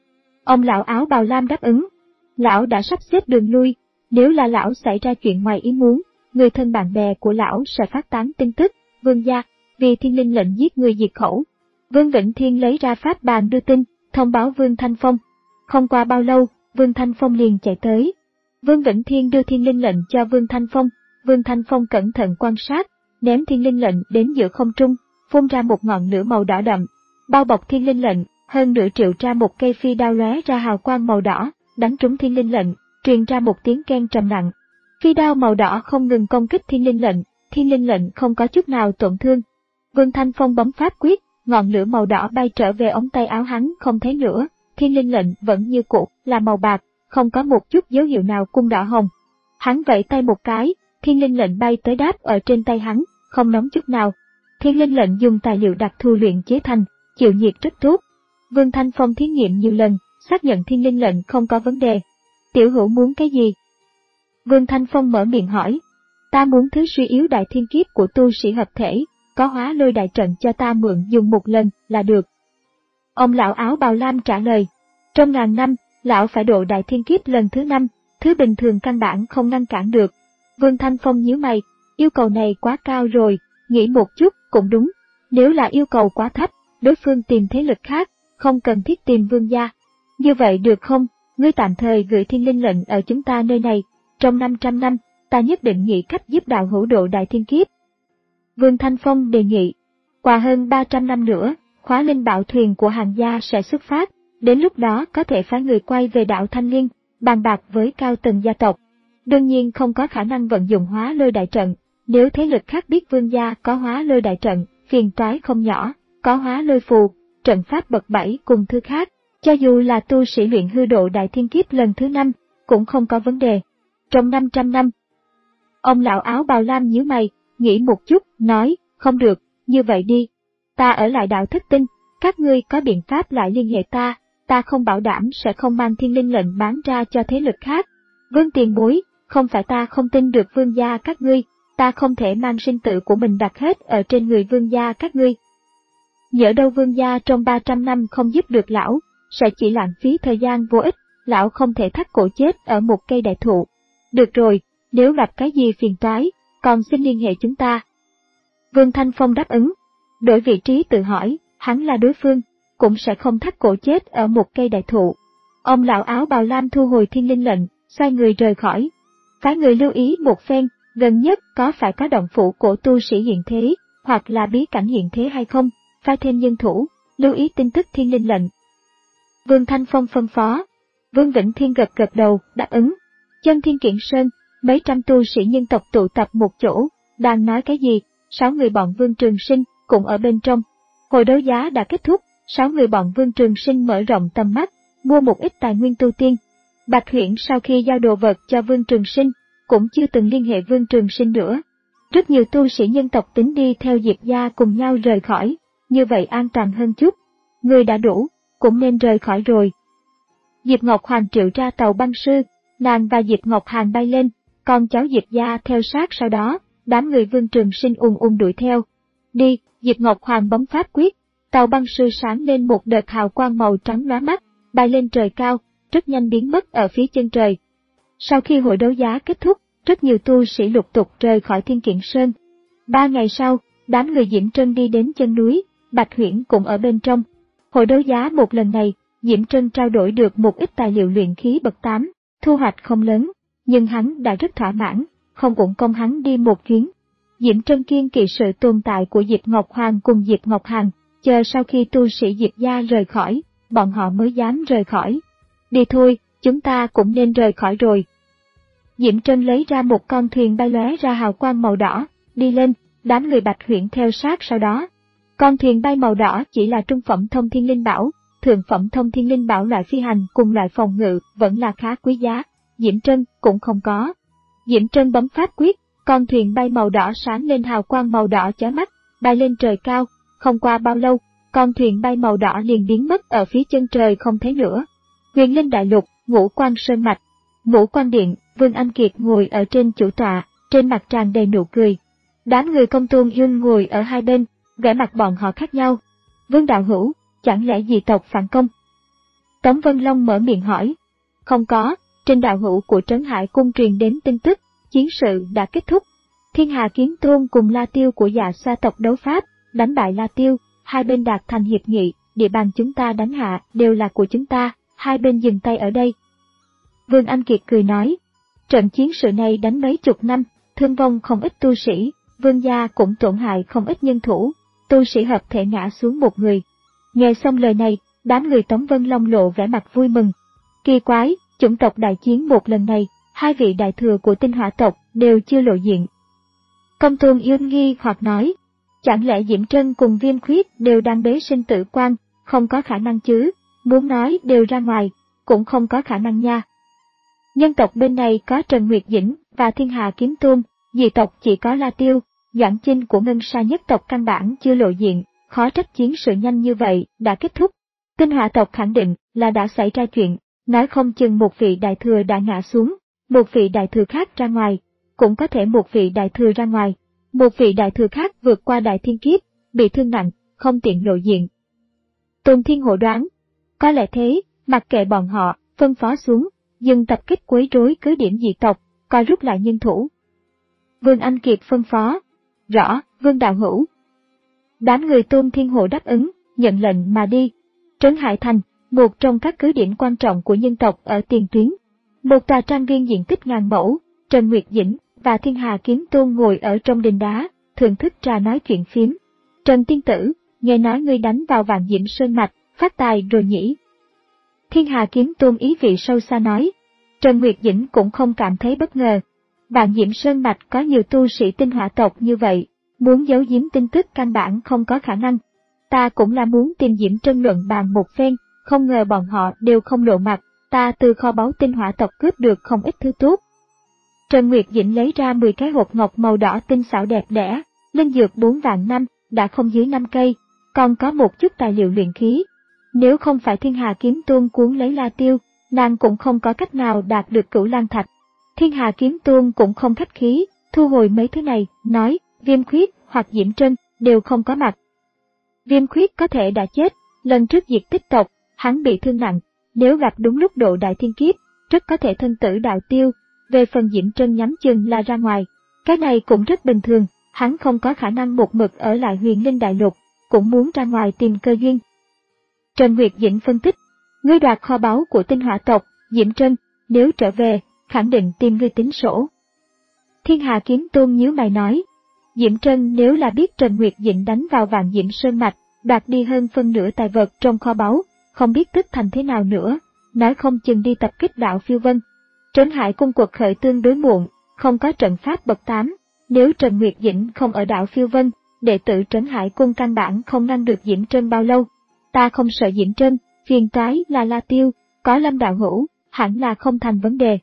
Ông lão áo bào lam đáp ứng. Lão đã sắp xếp đường lui, nếu là lão xảy ra chuyện ngoài ý muốn, người thân bạn bè của lão sẽ phát tán tin tức, vương gia, vì Thiên Linh lệnh giết người diệt khẩu. Vương Vĩnh Thiên lấy ra pháp bàn đưa tin, thông báo Vương Thanh Phong. Không qua bao lâu, Vương Thanh Phong liền chạy tới. Vương Vĩnh Thiên đưa Thiên Linh lệnh cho Vương Thanh Phong, Vương Thanh Phong cẩn thận quan sát, ném Thiên Linh lệnh đến giữa không trung, phun ra một ngọn lửa màu đỏ đậm. Bao bọc Thiên Linh lệnh, hơn nửa triệu ra một cây phi đao lóe ra hào quang màu đỏ, đánh trúng Thiên Linh lệnh, truyền ra một tiếng keng trầm nặng. Phi đao màu đỏ không ngừng công kích Thiên Linh lệnh, Thiên Linh lệnh không có chút nào tổn thương. Vương Thanh Phong bấm pháp quyết, ngọn lửa màu đỏ bay trở về ống tay áo hắn không thấy nữa, Thiên Linh lệnh vẫn như cũ, là màu bạc, không có một chút dấu hiệu nào cung đỏ hồng. Hắn vẫy tay một cái, Thiên Linh lệnh bay tới đáp ở trên tay hắn, không nóng chút nào. Thiên Linh lệnh dùng tài liệu đặc thù luyện chế thành, chịu nhiệt rất tốt. Vương Thanh Phong thí nghiệm nhiều lần, xác nhận Thiên Linh lệnh không có vấn đề. Tiểu hữu muốn cái gì? Vương Thanh Phong mở miệng hỏi. Ta muốn thứ suy yếu đại thiên kiếp của tu sĩ hợp thể, có hóa lôi đại trận cho ta mượn dùng một lần là được. Ông lão áo bào lam trả lời. Trong ngàn năm, lão phải độ đại thiên kiếp lần thứ năm, thứ bình thường căn bản không ngăn cản được. Vương Thanh Phong nhíu mày, yêu cầu này quá cao rồi, nghĩ một chút cũng đúng. Nếu là yêu cầu quá thấp, đối phương tìm thế lực khác, không cần thiết tìm vương gia. Như vậy được không, ngươi tạm thời gửi Thiên Linh lệnh ở chúng ta nơi này, trong năm trăm năm, ta nhất định nghĩ cách giúp đạo hữu độ đại thiên kiếp. Vương Thanh Phong đề nghị, qua hơn ba trăm năm nữa, khóa linh bảo thuyền của Hàn gia sẽ xuất phát, đến lúc đó có thể phái người quay về đảo Thanh Liên, bàn bạc với cao tầng gia tộc. Đương nhiên không có khả năng vận dụng hóa lôi đại trận, nếu thế lực khác biết vương gia có hóa lôi đại trận, phiền toái không nhỏ, có hóa lôi phù, trận pháp bậc bảy cùng thứ khác, cho dù là tu sĩ luyện hư độ đại thiên kiếp lần thứ năm, cũng không có vấn đề. Trong năm trăm năm, ông lão áo bào lam nhíu mày, nghĩ một chút, nói, không được, như vậy đi. Ta ở lại đảo Thất Tinh, các ngươi có biện pháp lại liên hệ ta, ta không bảo đảm sẽ không mang Thiên Linh lệnh bán ra cho thế lực khác. Vương tiền bối, không phải ta không tin được vương gia các ngươi, ta không thể mang sinh tử của mình đặt hết ở trên người vương gia các ngươi. Nhỡ đâu vương gia trong ba trăm năm không giúp được lão, sẽ chỉ lãng phí thời gian vô ích, lão không thể thắt cổ chết ở một cây đại thụ. Được rồi, nếu gặp cái gì phiền toái, còn xin liên hệ chúng ta. Vương Thanh Phong đáp ứng. Đổi vị trí tự hỏi, hắn là đối phương, cũng sẽ không thắt cổ chết ở một cây đại thụ. Ông lão áo bào lam thu hồi thiên linh lệnh, xoay người rời khỏi. Phái người lưu ý một phen, gần nhất có phải có động phủ của tu sĩ hiện thế, hoặc là bí cảnh hiện thế hay không, phái thêm nhân thủ, lưu ý tin tức thiên linh lệnh. Vương Thanh Phong phân phó. Vương Vĩnh Thiên gật gật đầu, đáp ứng. Chân Thiên Kiện Sơn, mấy trăm tu sĩ nhân tộc tụ tập một chỗ, đang nói cái gì, sáu người bọn Vương Trường Sinh cũng ở bên trong. Hồi đấu giá đã kết thúc, sáu người bọn Vương Trường Sinh mở rộng tầm mắt, mua một ít tài nguyên tu tiên. Bạch Huyễn sau khi giao đồ vật cho Vương Trường Sinh, cũng chưa từng liên hệ Vương Trường Sinh nữa. Rất nhiều tu sĩ nhân tộc tính đi theo Diệp gia cùng nhau rời khỏi, như vậy an toàn hơn chút. Người đã đủ, cũng nên rời khỏi rồi. Diệp Ngọc Hoàng triệu ra tàu băng sư, nàng và Diệp Ngọc Hàn bay lên, con cháu Diệp gia theo sát sau đó, đám người Vương Trường Sinh ùn ùn đuổi theo. Đi, Diệp Ngọc Hoàng bấm pháp quyết, tàu băng sư sáng lên một đợt hào quang màu trắng lóa mắt, bay lên trời cao, rất nhanh biến mất ở phía chân trời. Sau khi hội đấu giá kết thúc, rất nhiều tu sĩ lục tục rời khỏi Thiên Kiện Sơn. Ba ngày sau, đám người Diễm Trân đi đến chân núi, Bạch Huyễn cũng ở bên trong. Hội đấu giá một lần này, Diễm Trân trao đổi được một ít tài liệu luyện khí bậc tám, thu hoạch không lớn, nhưng hắn đã rất thỏa mãn, không uổng công hắn đi một chuyến. Diễm Trân kiên kỵ sự tồn tại của Diệp Ngọc Hoàng cùng Diệp Ngọc Hàn, chờ sau khi tu sĩ Diệp gia rời khỏi, bọn họ mới dám rời khỏi. Đi thôi, chúng ta cũng nên rời khỏi rồi. Diễm Trân lấy ra một con thuyền bay lóe ra hào quang màu đỏ, đi lên, đám người Bạch Huyễn theo sát sau đó. Con thuyền bay màu đỏ chỉ là trung phẩm thông thiên linh bảo, thượng phẩm thông thiên linh bảo loại phi hành cùng loại phòng ngự vẫn là khá quý giá, Diễm Trân cũng không có. Diễm Trân bấm pháp quyết, con thuyền bay màu đỏ sáng lên hào quang màu đỏ chói mắt, bay lên trời cao, không qua bao lâu, con thuyền bay màu đỏ liền biến mất ở phía chân trời không thấy nữa. Huyền Linh Đại Lục, Ngũ Quan Sơn Mạch, Ngũ Quan Điện, Vương Anh Kiệt ngồi ở trên chủ tọa, trên mặt tràn đầy nụ cười. Đám người Công Tôn Yun ngồi ở hai bên, vẻ mặt bọn họ khác nhau. Vương đạo hữu, chẳng lẽ dị tộc phản công? Tống Vân Long mở miệng hỏi. Không có, trên đạo hữu của Trấn Hải Cung truyền đến tin tức, chiến sự đã kết thúc. Thiên Hà Kiếm Tôn cùng La Tiêu của Dạ Xoa tộc đấu pháp, đánh bại La Tiêu, hai bên đạt thành hiệp nghị, địa bàn chúng ta đánh hạ đều là của chúng ta, hai bên dừng tay ở đây. Vương Anh Kiệt cười nói, trận chiến sự này đánh mấy chục năm, thương vong không ít tu sĩ, Vương gia cũng tổn hại không ít nhân thủ, tu sĩ hợp thể ngã xuống một người. Nghe xong lời này, đám người Tống Vân Long lộ vẻ mặt vui mừng. Kỳ quái, chủng tộc đại chiến một lần này, hai vị đại thừa của Tinh Hỏa tộc đều chưa lộ diện. Công Tôn Yun nghi hoặc nói, chẳng lẽ Diễm Trân cùng Viêm Khuyết đều đang bế sinh tử quan, không có khả năng chứ, muốn nói đều ra ngoài, cũng không có khả năng nha. Nhân tộc bên này có Trần Nguyệt Dĩnh và Thiên Hà Kiếm Tôn, dị tộc chỉ có La Tiêu, Doãn Chinh của Ngân Sa nhất tộc căn bản chưa lộ diện, khó trách chiến sự nhanh như vậy đã kết thúc. Tinh Hỏa tộc khẳng định là đã xảy ra chuyện, nói không chừng một vị đại thừa đã ngã xuống, một vị đại thừa khác ra ngoài, cũng có thể một vị đại thừa ra ngoài, một vị đại thừa khác vượt qua đại thiên kiếp, bị thương nặng, không tiện lộ diện. Tôn Thiên Hộ đoán, có lẽ thế, mặc kệ bọn họ, phân phó xuống, dừng tập kích quấy rối cứ điểm dị tộc, coi rút lại nhân thủ. Vương Anh Kiệt phân phó, rõ, Vương đạo hữu. Đám người Tôn Thiên Hộ đáp ứng, nhận lệnh mà đi. Trấn Hải Thành, một trong các cứ điểm quan trọng của nhân tộc ở tiền tuyến. Một tòa trang viên diện tích ngàn mẫu, Trần Nguyệt Dĩnh và Thiên Hà Kiếm Tôn ngồi ở trong đình đá, thưởng thức trà nói chuyện phiếm. Trần tiên tử, nghe nói ngươi đánh vào Vạn Diễm Sơn Mạch, phát tài rồi nhỉ? Thiên Hà Kiếm Tôn ý vị sâu xa nói. Trần Nguyệt Dĩnh cũng không cảm thấy bất ngờ. Vạn Diễm Sơn Mạch có nhiều tu sĩ Tinh Hỏa tộc như vậy, muốn giấu giếm tin tức căn bản không có khả năng. Ta cũng là muốn tìm Diễm Trân luận bàn một phen, không ngờ bọn họ đều không lộ mặt, ta từ kho báu Tinh Hỏa tộc cướp được không ít thứ tốt. Trần Nguyệt Dĩnh lấy ra mười cái hộp ngọc màu đỏ tinh xảo đẹp đẽ, linh dược bốn vạn năm, đã không dưới năm cây, còn có một chút tài liệu luyện khí. Nếu không phải Thiên Hà Kiếm Tôn cuốn lấy La Tiêu, nàng cũng không có cách nào đạt được Cửu Lang Thạch. Thiên Hà Kiếm Tôn cũng không khách khí, thu hồi mấy thứ này, nói, Viêm Khuyết hoặc Diễm Trân đều không có mặt. Viêm khuyết có thể đã chết, lần trước diệt tích tộc, hắn bị thương nặng, nếu gặp đúng lúc độ đại thiên kiếp, rất có thể thân tử đạo tiêu. Về phần Diễm Trân nhắm chừng là ra ngoài, cái này cũng rất bình thường, hắn không có khả năng một mực ở lại Huyền Linh Đại Lục, cũng muốn ra ngoài tìm cơ duyên. Trần Nguyệt Dĩnh phân tích, ngươi đoạt kho báu của tinh hỏa tộc, Diễm Trân, nếu trở về, khẳng định tìm ngươi tính sổ. Thiên Hà Kiếm Tôn nhíu mày nói, Diễm Trân nếu là biết Trần Nguyệt Dĩnh đánh vào Vạn Diễm Sơn Mạch, đoạt đi hơn phân nửa tài vật trong kho báu, không biết tức thành thế nào nữa, nói không chừng đi tập kích đạo Phiêu Vân. Trấn Hải Cung cuộc khởi tương đối muộn, không có trận pháp bậc tám, nếu Trần Nguyệt Dĩnh không ở đạo Phiêu Vân, đệ tử Trấn Hải Cung căn bản không ngăn được Diễm Trân bao lâu. Ta không sợ Diễm Trân, phiền toái là La Tiêu, có Lâm đạo hữu, hẳn là không thành vấn đề.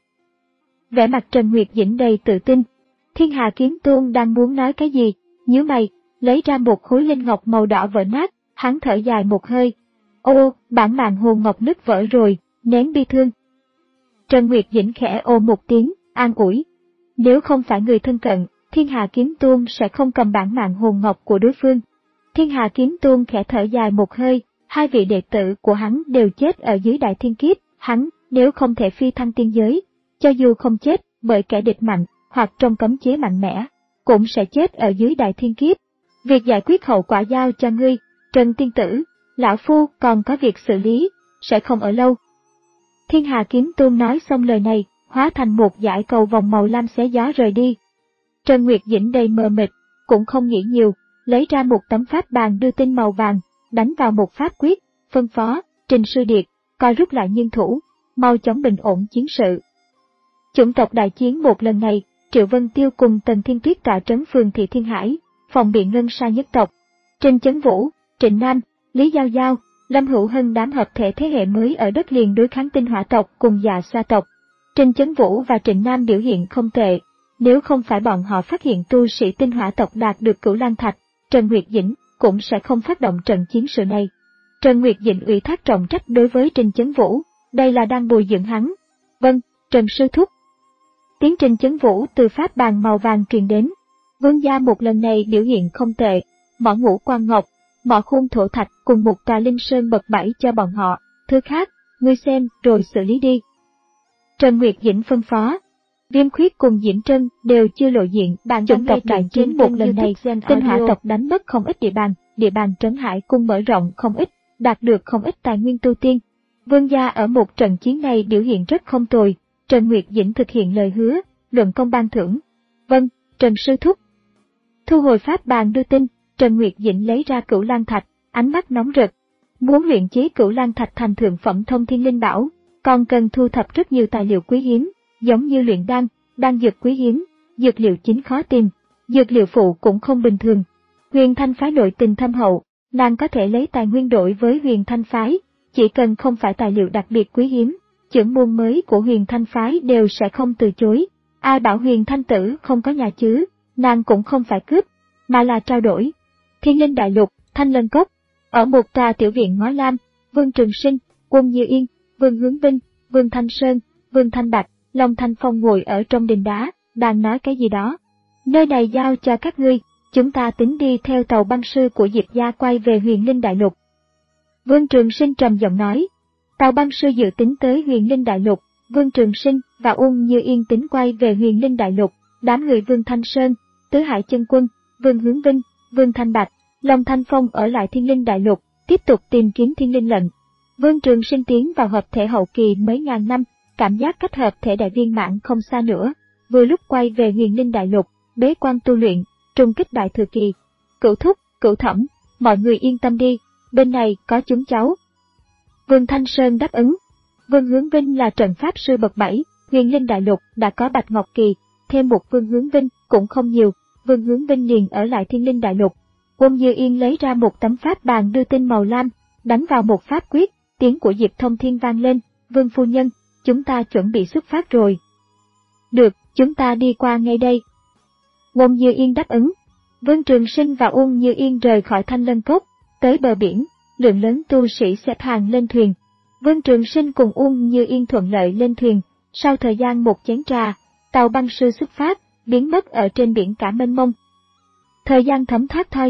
Vẻ mặt Trần Nguyệt Dĩnh đầy tự tin. Thiên Hà Kiếm Tôn đang muốn nói cái gì, nhíu mày, lấy ra một khối linh ngọc màu đỏ vỡ nát, hắn thở dài một hơi. Ô, bản mạng hồn ngọc nứt vỡ rồi, nén bi thương. Trần Nguyệt Dĩnh khẽ ô một tiếng, an ủi. Nếu không phải người thân cận, Thiên Hà Kiếm Tôn sẽ không cầm bản mạng hồn ngọc của đối phương. Thiên Hà Kiếm Tôn khẽ thở dài một hơi, hai vị đệ tử của hắn đều chết ở dưới đại thiên kiếp, hắn nếu không thể phi thăng tiên giới, cho dù không chết bởi kẻ địch mạnh hoặc trong cấm chế mạnh mẽ, cũng sẽ chết ở dưới đại thiên kiếp. Việc giải quyết hậu quả giao cho ngươi, Trần Tiên Tử, lão phu còn có việc xử lý, sẽ không ở lâu. Thiên Hà Kiếm Tôn nói xong lời này, hóa thành một dải cầu vòng màu lam xé gió rời đi. Trần Nguyệt Dĩnh đầy mờ mịt, cũng không nghĩ nhiều, lấy ra một tấm pháp bàn đưa tin màu vàng, đánh vào một pháp quyết, phân phó, Trình Sư Điệt, coi rút lại nhân thủ, mau chóng bình ổn chiến sự. Chủng tộc đại chiến một lần này, Triệu Vân Tiêu cùng Tần Thiên Tuyết tọa trấn phường Thị Thiên Hải, phòng bị ngân sa nhất tộc. Trình Chấn Vũ, Trịnh Nam, Lý Giao Giao, Lâm Hữu Hân đám hợp thể thế hệ mới ở đất liền đối kháng tinh hỏa tộc cùng Dạ Xoa tộc. Trình Chấn Vũ và Trịnh Nam biểu hiện không tệ, nếu không phải bọn họ phát hiện tu sĩ tinh hỏa tộc đạt được Cửu Lang Thạch, Trần Nguyệt Dĩnh cũng sẽ không phát động trận chiến sự này. Trần Nguyệt Dĩnh ủy thác trọng trách đối với Trình Chấn Vũ, đây là đang bồi dưỡng hắn. Vâng, Trần Sư Thúc. Tiếng Trình Chấn Vũ từ pháp bàn màu vàng truyền đến. Vương gia một lần này biểu hiện không tệ, mỏ ngũ quan ngọc, mỏ khuôn thổ thạch cùng một tòa linh sơn bậc bảy cho bọn họ, thứ khác, ngươi xem rồi xử lý đi. Trần Nguyệt Dĩnh phân phó. Viêm Khuyết cùng Diễm Trân đều chưa lộ diện, bàn chủng tộc đại chiến một lần này, tinh hỏa tộc đánh mất không ít địa bàn, địa bàn Trấn Hải Cung mở rộng không ít, đạt được không ít tài nguyên tu tiên. Vương gia ở một trận chiến này biểu hiện rất không tồi, Trần Nguyệt Dĩnh thực hiện lời hứa, luận công ban thưởng. Vâng, Trần Sư Thúc. Thu hồi pháp bàn đưa tin, Trần Nguyệt Dĩnh lấy ra Cửu Lang Thạch, ánh mắt nóng rực. Muốn luyện chế Cửu Lang Thạch thành thượng phẩm thông thiên linh bảo, còn cần thu thập rất nhiều tài liệu quý hiếm, giống như luyện đan, đan dược quý hiếm, dược liệu chính khó tìm, dược liệu phụ cũng không bình thường. Huyền Thanh phái nội tình thâm hậu, nàng có thể lấy tài nguyên đổi với Huyền Thanh phái, chỉ cần không phải tài liệu đặc biệt quý hiếm, trưởng môn mới của Huyền Thanh phái đều sẽ không từ chối. Ai bảo Huyền Thanh tử không có nhà chứ, nàng cũng không phải cướp, mà là trao đổi. Thiên Linh Đại Lục, Thanh Lân Cốc, ở một tòa tiểu viện ngói lam, Vương Trường Sinh, Quân Như Yên, Vương Hướng Vinh, Vương Thanh Sơn, Vương Thanh Bạch, Long Thanh Phong ngồi ở trong đình đá, đang nói cái gì đó. Nơi này giao cho các ngươi, chúng ta tính đi theo tàu băng sư của Diệp gia quay về Huyền Linh Đại Lục. Vương Trường Sinh trầm giọng nói, tàu băng sư dự tính tới Huyền Linh Đại Lục, Vương Trường Sinh và Ung Như Yên tính quay về Huyền Linh Đại Lục, đám người Vương Thanh Sơn, Tứ Hải Chân Quân, Vương Hướng Vinh, Vương Thanh Bạch, Long Thanh Phong ở lại Thiên Linh Đại Lục, tiếp tục tìm kiếm Thiên Linh lệnh. Vương Trường Sinh tiến vào hợp thể hậu kỳ mấy ngàn năm, cảm giác cách hợp thể đại viên mãn không xa nữa, vừa lúc quay về Huyền Linh Đại Lục, bế quan tu luyện, trung kích đại thừa kỳ. Cửu Thúc, Cửu Thẩm, mọi người yên tâm đi, bên này có chúng cháu. Vương Thanh Sơn đáp ứng. Vương Hướng Vinh là trận pháp sư bậc bảy, Huyền Linh Đại Lục đã có Bạch Ngọc Kỳ, thêm một Vương Hướng Vinh cũng không nhiều, Vương Hướng Vinh liền ở lại Thiên Linh Đại Lục. Quân Như Yên lấy ra một tấm pháp bàn đưa tin màu lam, đánh vào một pháp quyết, tiếng của Diệp Thông Thiên vang lên, Vương phu nhân, chúng ta chuẩn bị xuất phát rồi. Được, chúng ta đi qua ngay đây. Quân Như Yên đáp ứng. Vương Trường Sinh và Uông Như Yên rời khỏi Thanh Lân Cốc, tới bờ biển, lượng lớn tu sĩ xếp hàng lên thuyền. Vương Trường Sinh cùng Uông Như Yên thuận lợi lên thuyền, sau thời gian một chén trà, tàu băng sư xuất phát, biến mất ở trên biển cả mênh mông. Thời gian thấm thoát thoi đưa,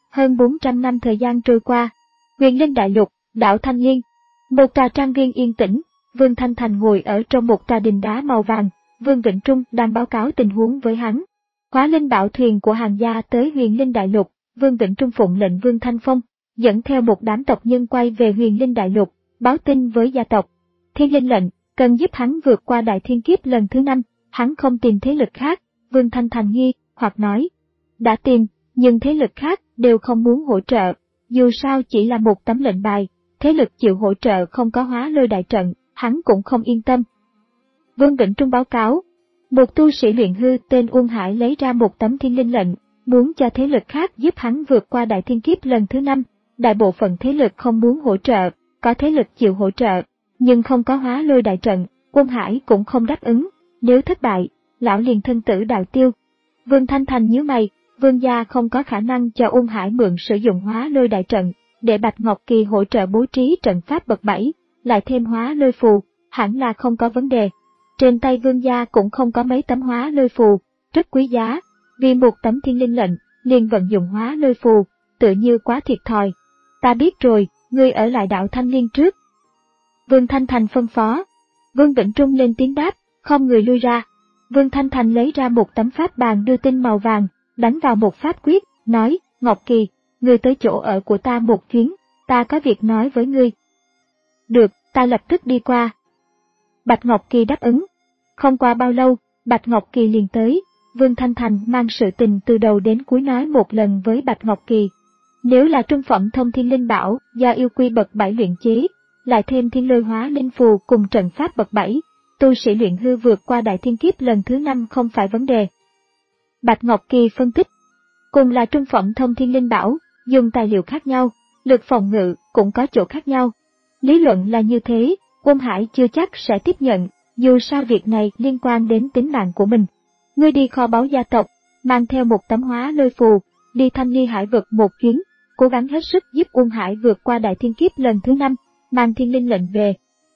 hơn bốn trăm năm thời gian trôi qua. Huyền Linh Đại Lục, đảo Thanh Liên. Một tòa trang viên yên tĩnh, Vương Thanh Thành ngồi ở trong một tòa đình đá màu vàng, Vương Vĩnh Trung đang báo cáo tình huống với hắn. Hóa linh bảo thuyền của Hàn gia tới Huyền Linh Đại Lục, Vương Vĩnh Trung phụng lệnh Vương Thanh Phong, dẫn theo một đám tộc nhân quay về Huyền Linh Đại Lục, báo tin với gia tộc. Thiên linh lệnh, cần giúp hắn vượt qua đại thiên kiếp lần thứ năm, hắn không tìm thế lực khác, Vương Thanh Thành nghi, hoặc nói. Đã tìm, nhưng thế lực khác đều không muốn hỗ trợ, dù sao chỉ là một tấm lệnh bài, thế lực chịu hỗ trợ không có hóa lôi đại trận, hắn cũng không yên tâm. Vương Vĩnh Trung báo cáo, một tu sĩ luyện hư tên Uông Hải lấy ra một tấm thiên linh lệnh, muốn cho thế lực khác giúp hắn vượt qua đại thiên kiếp lần thứ năm, đại bộ phận thế lực không muốn hỗ trợ, có thế lực chịu hỗ trợ, nhưng không có hóa lôi đại trận, Uông Hải cũng không đáp ứng, nếu thất bại, lão liền thân tử đạo tiêu. Vương Thanh Thành nhíu mày, Vương gia không có khả năng cho Uông Hải mượn sử dụng hóa lôi đại trận, để Bạch Ngọc Kỳ hỗ trợ bố trí trận pháp bậc bảy, lại thêm hóa lôi phù, hẳn là không có vấn đề. Trên tay Vương gia cũng không có mấy tấm hóa lôi phù, rất quý giá, vì một tấm thiên linh lệnh, liền vận dụng hóa lôi phù, tự như quá thiệt thòi. Ta biết rồi, ngươi ở lại đảo Thanh Liên trước. Vương Thanh Thành phân phó. Vương Vĩnh Trung lên tiếng đáp, không người lui ra. Vương Thanh Thành lấy ra một tấm pháp bàn đưa tin màu vàng, đánh vào một pháp quyết, nói, Ngọc Kỳ, ngươi tới chỗ ở của ta một chuyến, ta có việc nói với ngươi. Được, ta lập tức đi qua. Bạch Ngọc Kỳ đáp ứng. Không qua bao lâu, Bạch Ngọc Kỳ liền tới, Vương Thanh Thành mang sự tình từ đầu đến cuối nói một lần với Bạch Ngọc Kỳ. Nếu là trung phẩm thông thiên linh bảo do yêu quy bậc bảy luyện chế, lại thêm thiên lôi hóa linh phù cùng trận pháp bậc bảy, tu sĩ luyện hư vượt qua đại thiên kiếp lần thứ năm không phải vấn đề. Bạch Ngọc Kỳ phân tích, cùng là trung phẩm thông thiên linh bảo, dùng tài liệu khác nhau, lực phòng ngự cũng có chỗ khác nhau. Lý luận là như thế, Uông Hải chưa chắc sẽ tiếp nhận, dù sao việc này liên quan đến tính mạng của mình. Ngươi đi kho báu gia tộc, mang theo một tấm hóa lôi phù, đi Thanh Ly Hải vực một chuyến, cố gắng hết sức giúp Uông Hải vượt qua đại thiên kiếp lần thứ năm, mang thiên linh lệnh về.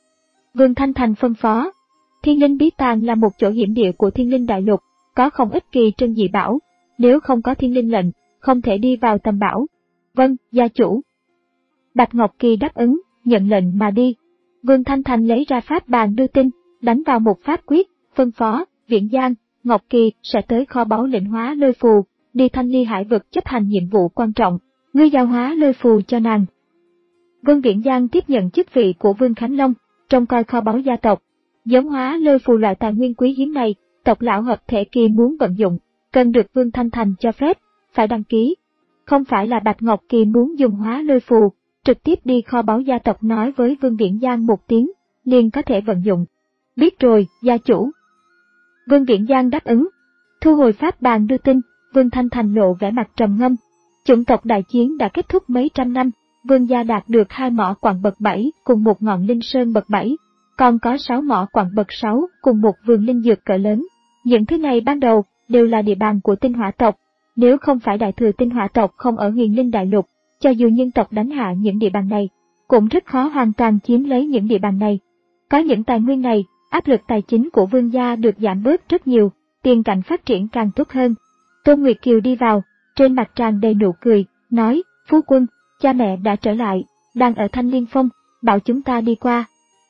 Vương Thanh Thành phân phó, thiên linh bí tàng là một chỗ hiểm địa của thiên linh đại lục, có không ít kỳ trân dị bảo, nếu không có thiên linh lệnh, không thể đi vào tầm bảo. Vâng, gia chủ. Bạch Ngọc Kỳ đáp ứng, nhận lệnh mà đi. Vương Thanh Thành lấy ra pháp bàn đưa tin, đánh vào một pháp quyết, phân phó, Viễn Giang, Ngọc Kỳ sẽ tới kho báu lệnh hóa lôi phù, đi Thanh Ly Hải vực chấp hành nhiệm vụ quan trọng, ngươi giao hóa lôi phù cho nàng. Vương Viễn Giang tiếp nhận chức vị của Vương Khánh Long, trông coi kho báu gia tộc. Giống hóa lôi phù loại tài nguyên quý hiếm này, tộc lão hợp thể kỳ muốn vận dụng, cần được Vương Thanh Thành cho phép, phải đăng ký. Không phải là Bạch Ngọc Kỳ muốn dùng hóa lôi phù, trực tiếp đi kho báu gia tộc nói với Vương Viễn Giang một tiếng, liền có thể vận dụng. Biết rồi, gia chủ. Vương Viễn Giang đáp ứng. Thu hồi pháp bàn đưa tin, Vương Thanh Thành lộ vẻ mặt trầm ngâm. Chủng tộc đại chiến đã kết thúc mấy trăm năm, Vương gia đạt được hai mỏ quặng bậc bảy cùng một ngọn linh sơn bậc bảy, còn có sáu mỏ quặng bậc sáu cùng một vườn linh dược cỡ lớn. Những thứ này ban đầu đều là địa bàn của tinh hỏa tộc, nếu không phải đại thừa tinh hỏa tộc không ở Huyền Linh Đại Lục, cho dù nhân tộc đánh hạ những địa bàn này, cũng rất khó hoàn toàn chiếm lấy những địa bàn này. Có những tài nguyên này, áp lực tài chính của Vương gia được giảm bớt rất nhiều, tiền cảnh phát triển càng tốt hơn. Tôn Nguyệt Kiều đi vào, trên mặt tràn đầy nụ cười, nói, phu quân, cha mẹ đã trở lại, đang ở Thanh Liên Phong, bảo chúng ta đi qua.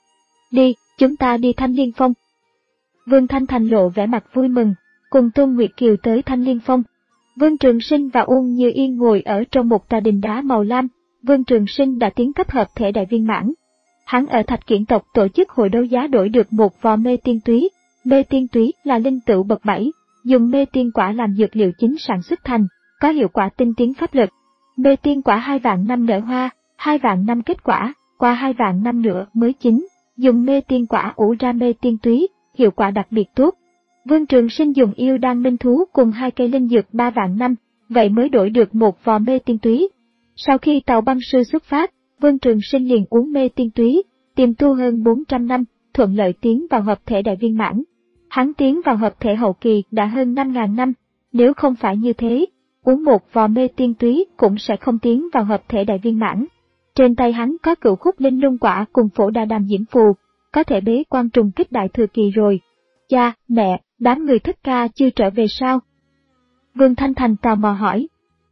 Đi, chúng ta đi Thanh Liên Phong. Vương Thanh Thành lộ vẻ mặt vui mừng, cùng Tôn Nguyệt Kiều tới Thanh Liên Phong. Vương Trường Sinh và Uông Như Yên ngồi ở trong một tòa đình đá màu lam, Vương Trường Sinh đã tiến cấp hợp thể đại viên mãn. Hắn ở Thạch Kiển tộc tổ chức hội đấu giá đổi được một vò mê tiên túy. Mê tiên túy là linh tửu bậc bảy, dùng mê tiên quả làm dược liệu chính sản xuất thành, có hiệu quả tinh tiến pháp lực. Mê tiên quả hai vạn năm nở hoa, hai vạn năm kết quả, qua hai vạn năm nữa mới chín, dùng mê tiên quả ủ ra mê tiên túy, hiệu quả đặc biệt tốt. Vương Trường Sinh dùng yêu đan minh thú cùng hai cây linh dược ba vạn năm, vậy mới đổi được một vò mê tiên túy. Sau khi tàu băng sư xuất phát, Vương Trường Sinh liền uống mê tiên túy, tiềm tu hơn bốn trăm năm, thuận lợi tiến vào hợp thể đại viên mãn. Hắn tiến vào hợp thể hậu kỳ đã hơn năm ngàn năm, nếu không phải như thế, uống một vò mê tiên túy cũng sẽ không tiến vào hợp thể đại viên mãn. Trên tay hắn có cửu khúc linh lung quả cùng phổ đa đàm diễm phù, có thể bế quan trùng kích đại thừa kỳ rồi. Cha, mẹ, đám người thất ca chưa trở về sao? Vương Thanh Thành tò mò hỏi. Không,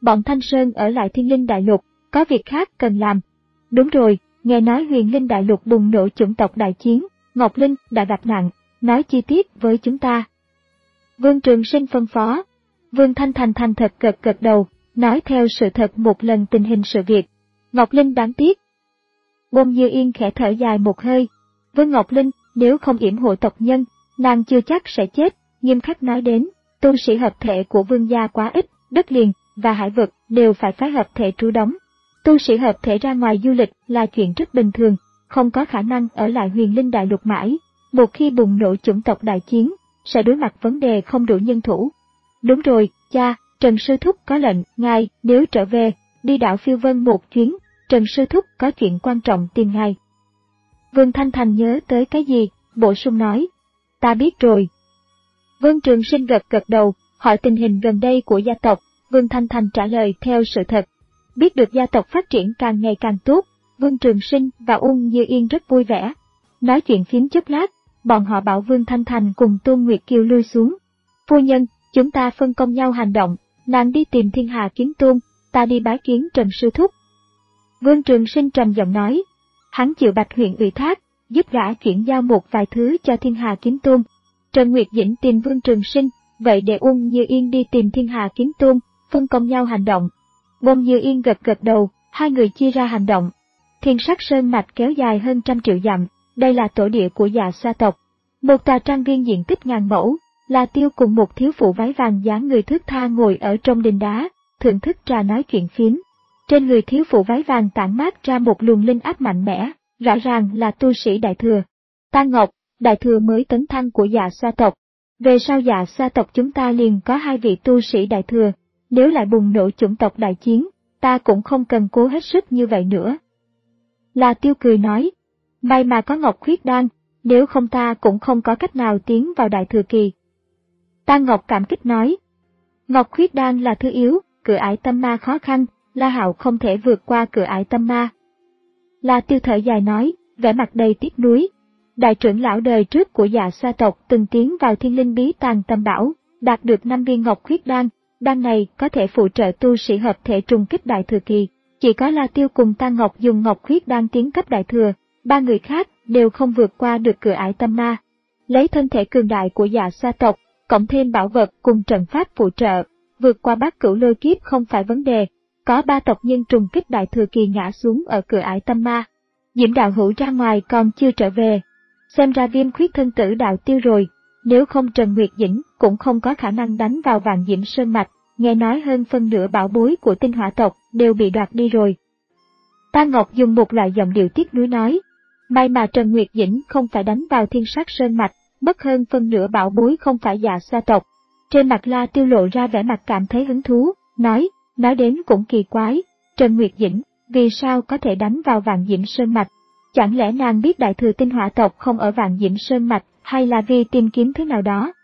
bọn Thanh Sơn ở lại Thiên Linh Đại Lục, có việc khác cần làm. Đúng rồi, nghe nói Huyền Linh Đại Lục bùng nổ chủng tộc đại chiến, Ngọc Linh đã gặp nạn, nói chi tiết với chúng ta. Vương Trường Sinh phân phó. Vương Thanh Thành thành thật gật gật đầu, nói theo sự thật một lần tình hình sự việc. Ngọc Linh đáng tiếc. Bông Như Yên khẽ thở dài một hơi. Vương Ngọc Linh, nếu không yểm hộ tộc nhân, nàng chưa chắc sẽ chết, nghiêm khắc nói đến, tu sĩ hợp thể của vương gia quá ít, đất liền và hải vực đều phải phái hợp thể trú đóng. Tu sĩ hợp thể ra ngoài du lịch là chuyện rất bình thường, không có khả năng ở lại Huyền Linh Đại Lục mãi. Một khi bùng nổ chủng tộc đại chiến, sẽ đối mặt vấn đề không đủ nhân thủ. Đúng rồi, cha, Trần Sư Thúc có lệnh, ngài nếu trở về, đi đảo Phiêu Vân một chuyến, Trần Sư Thúc có chuyện quan trọng tìm ngài. Vương Thanh Thành nhớ tới cái gì, bổ sung nói, ta biết rồi. Vương Trường Sinh gật gật đầu, hỏi tình hình gần đây của gia tộc, Vương Thanh Thành trả lời theo sự thật. Biết được gia tộc phát triển càng ngày càng tốt, Vương Trường Sinh và Ung Như Yên rất vui vẻ. Nói chuyện phím chốc lát, bọn họ bảo Vương Thanh Thành cùng Tôn Nguyệt Kiều lui xuống. Phu nhân, chúng ta phân công nhau hành động, nàng đi tìm Thiên Hà Kiếm Tôn, ta đi bái kiến Trần Sư Thúc. Vương Trường Sinh trầm giọng nói, hắn chịu Bạch huyện ủy thác, giúp gã chuyển giao một vài thứ cho Thiên Hà Kiếm Tôn. Trần Nguyệt Dĩnh tìm Vương Trường Sinh, vậy để Ung Như Yên đi tìm Thiên Hà Kiếm Tôn, phân công nhau hành động. Bông Như Yên gật gật đầu, hai người chia ra hành động. Thiên Sắc Sơn mạch kéo dài hơn trăm triệu dặm, đây là tổ địa của Dạ Xoa tộc. Một tòa trang viên diện tích ngàn mẫu, là Tiêu cùng một thiếu phụ váy vàng dáng người thướt tha ngồi ở trong đình đá, thưởng thức trà nói chuyện phím. Trên người thiếu phụ váy vàng tản mát ra một luồng linh áp mạnh mẽ, rõ ràng là tu sĩ đại thừa. Ta Ngọc, đại thừa mới tấn thăng của Dạ Xoa tộc. Về sau Dạ Xoa tộc chúng ta liền có hai vị tu sĩ đại thừa, nếu lại bùng nổ chủng tộc đại chiến, ta cũng không cần cố hết sức như vậy nữa. Là Tiêu cười nói, may mà có Ngọc Khuyết Đan, nếu không ta cũng không có cách nào tiến vào đại thừa kỳ. Ta Ngọc cảm kích nói, Ngọc Khuyết Đan là thứ yếu, cửa ải tâm ma khó khăn, La Hạo không thể vượt qua cửa ải tâm ma. La Tiêu thở dài nói, vẻ mặt đầy tiếc nuối. Đại trưởng lão đời trước của Dạ Xoa tộc từng tiến vào Thiên Linh Bí Tàng Tâm Bảo, đạt được năm viên Ngọc Khuyết Đan, đan này có thể phụ trợ tu sĩ hợp thể trùng kích đại thừa kỳ. Chỉ có La Tiêu cùng Ta Ngọc dùng Ngọc Khuyết Đan tiến cấp đại thừa, ba người khác đều không vượt qua được cửa ải tâm ma. Lấy thân thể cường đại của Dạ Xoa tộc, cộng thêm bảo vật cùng trận pháp phụ trợ, vượt qua bát cửu lôi kiếp không phải vấn đề. Có ba tộc nhân trùng kích đại thừa kỳ ngã xuống ở cửa ải tâm ma. Diễm đạo hữu ra ngoài còn chưa trở về. Xem ra Viêm Khuyết thân tử đạo tiêu rồi, nếu không Trần Nguyệt Dĩnh cũng không có khả năng đánh vào Vạn Diễm Sơn Mạch, nghe nói hơn phân nửa bảo bối của tinh hỏa tộc đều bị đoạt đi rồi. Ta Ngọc dùng một loại giọng điệu tiếc nuối nói, may mà Trần Nguyệt Dĩnh không phải đánh vào Thiên Sắc Sơn Mạch, mất hơn phân nửa bảo bối không phải Dạ Xoa tộc. Trên mặt La Tiêu lộ ra vẻ mặt cảm thấy hứng thú, nói, nói đến cũng kỳ quái, Trần Nguyệt Dĩnh, vì sao có thể đánh vào Vạn Diễm Sơn Mạch? Chẳng lẽ nàng biết đại thừa tinh hỏa tộc không ở Vạn Diễm Sơn Mạch, hay là vì tìm kiếm thứ nào đó?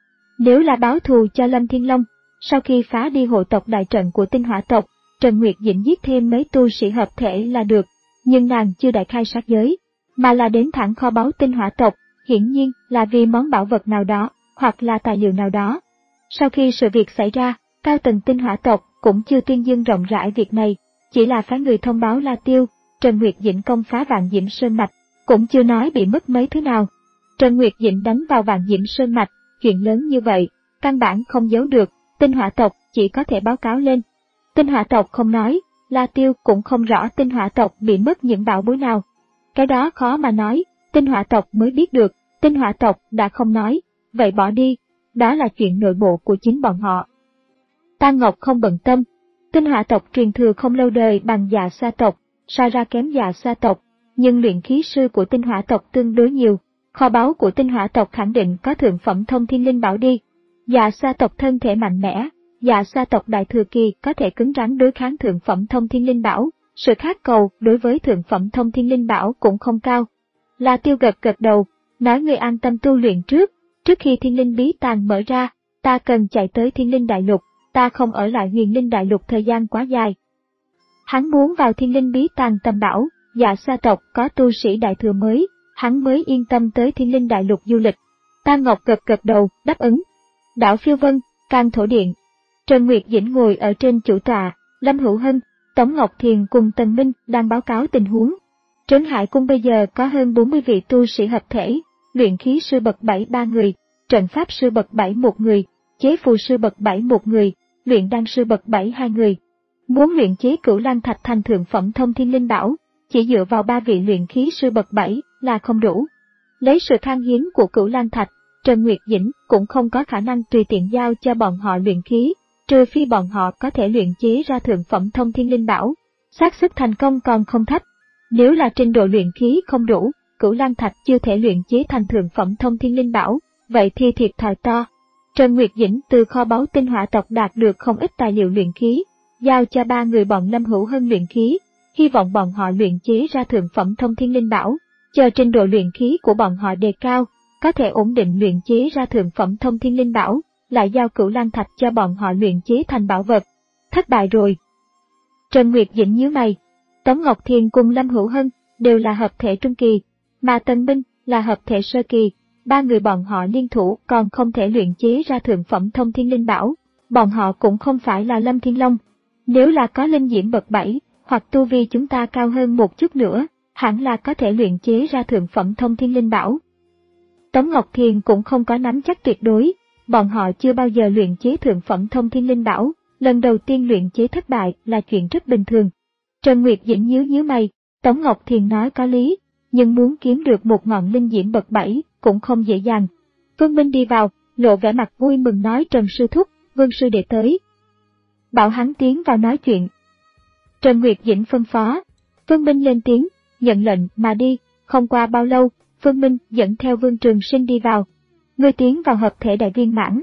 Nếu là báo thù cho Lâm Thiên Long, sau khi phá đi hộ tộc đại trận của tinh hỏa tộc, Trần Nguyệt Dĩnh giết thêm mấy tu sĩ hợp thể là được, nhưng nàng chưa đại khai sát giới, mà là đến thẳng kho báu tinh hỏa tộc, hiển nhiên là vì món bảo vật nào đó, hoặc là tài liệu nào đó. Sau khi sự việc xảy ra, cao tầng tinh hỏa tộc cũng chưa tuyên dương rộng rãi việc này, chỉ là phái người thông báo La Tiêu, Trần Nguyệt Dĩnh công phá Vạn Diễm Sơn Mạch, cũng chưa nói bị mất mấy thứ nào. Trần Nguyệt Dĩnh đánh vào Vạn Diễm Sơn Mạch, chuyện lớn như vậy, căn bản không giấu được, tinh hỏa tộc chỉ có thể báo cáo lên. Tinh hỏa tộc không nói, La Tiêu cũng không rõ tinh hỏa tộc bị mất những bảo bối nào. Cái đó khó mà nói, tinh hỏa tộc mới biết được, tinh hỏa tộc đã không nói, vậy bỏ đi, đó là chuyện nội bộ của chính bọn họ. Ta Ngọc không bận tâm, tinh hỏa tộc truyền thừa không lâu đời bằng Dạ Xoa tộc, so ra kém Dạ Xoa tộc, nhưng luyện khí sư của tinh hỏa tộc tương đối nhiều, kho báu của tinh hỏa tộc khẳng định có thượng phẩm thông thiên linh bảo đi. Dạ Xoa tộc thân thể mạnh mẽ, Dạ Xoa tộc đại thừa kỳ có thể cứng rắn đối kháng thượng phẩm thông thiên linh bảo, sự khát cầu đối với thượng phẩm thông thiên linh bảo cũng không cao. La Tiêu gật gật đầu, nói người an tâm tu luyện trước, trước khi thiên linh bí tàng mở ra, ta cần chạy tới thiên linh đại lục, ta không ở lại huyền linh đại lục thời gian quá dài. Hắn muốn vào thiên linh bí tàng tầm bảo, Dạ Xoa tộc có tu sĩ đại thừa mới, hắn mới yên tâm tới thiên linh đại lục du lịch. Ta Ngọc gật gật đầu, đáp ứng. Đảo Phiêu Vân, Can Thổ Điện. Trần Nguyệt Dĩnh ngồi ở trên chủ tọa, Lâm Hữu Hân, Tống Ngọc Thiền cùng Tần Minh đang báo cáo tình huống. Trấn Hải Cung bây giờ có hơn bốn mươi vị tu sĩ hợp thể, luyện khí sư bậc bảy ba người, trận pháp sư bậc bảy một người, chế phù sư bậc bảy một người, luyện đan sư bậc bảy hai người. Muốn luyện chế Cửu Lan Thạch thành thượng phẩm thông thiên linh bảo, chỉ dựa vào ba vị luyện khí sư bậc bảy là không đủ. Lấy sự khan hiếm của Cửu Lan Thạch, Trần Nguyệt Dĩnh cũng không có khả năng tùy tiện giao cho bọn họ luyện khí, trừ phi bọn họ có thể luyện chế ra thượng phẩm thông thiên linh bảo, xác suất thành công còn không thấp. Nếu là trình độ luyện khí không đủ, Cửu Lan Thạch chưa thể luyện chế thành thượng phẩm thông thiên linh bảo, vậy thì thiệt thòi to. Trần Nguyệt Dĩnh từ kho báu tinh hỏa tộc đạt được không ít tài liệu luyện khí, giao cho ba người bọn Lâm Hữu Hân luyện khí, hy vọng bọn họ luyện chế ra thượng phẩm thông thiên linh bảo, chờ trình độ luyện khí của bọn họ đề cao, có thể ổn định luyện chế ra thượng phẩm thông thiên linh bảo, lại giao Cửu Lan Thạch cho bọn họ luyện chế thành bảo vật. Thất bại rồi. Trần Nguyệt Dĩnh nhíu mày. Tống Ngọc Thiền cùng Lâm Hữu Hân đều là hợp thể trung kỳ, mà Tần Minh là hợp thể sơ kỳ, ba người bọn họ liên thủ còn không thể luyện chế ra thượng phẩm thông thiên linh bảo, bọn họ cũng không phải là Lâm Thiên Long. Nếu là có linh diễm bậc bảy, hoặc tu vi chúng ta cao hơn một chút nữa, hẳn là có thể luyện chế ra thượng phẩm thông thiên linh bảo. Tống Ngọc Thiền cũng không có nắm chắc tuyệt đối, bọn họ chưa bao giờ luyện chế thượng phẩm thông thiên linh bảo, lần đầu tiên luyện chế thất bại là chuyện rất bình thường. Trần Nguyệt Dĩnh nhíu nhíu mày, Tống Ngọc Thiền nói có lý, nhưng muốn kiếm được một ngọn linh diễm bậc bảy cũng không dễ dàng. Vương Minh đi vào, lộ vẻ mặt vui mừng nói Trần sư thúc, Vương sư đệ tới. Bảo hắn tiến vào nói chuyện. Trần Nguyệt Dĩnh phân phó, Vương Minh lên tiếng, nhận lệnh mà đi, không qua bao lâu, Vương Minh dẫn theo Vương Trường Sinh đi vào. Người tiến vào hợp thể đại viên mãn.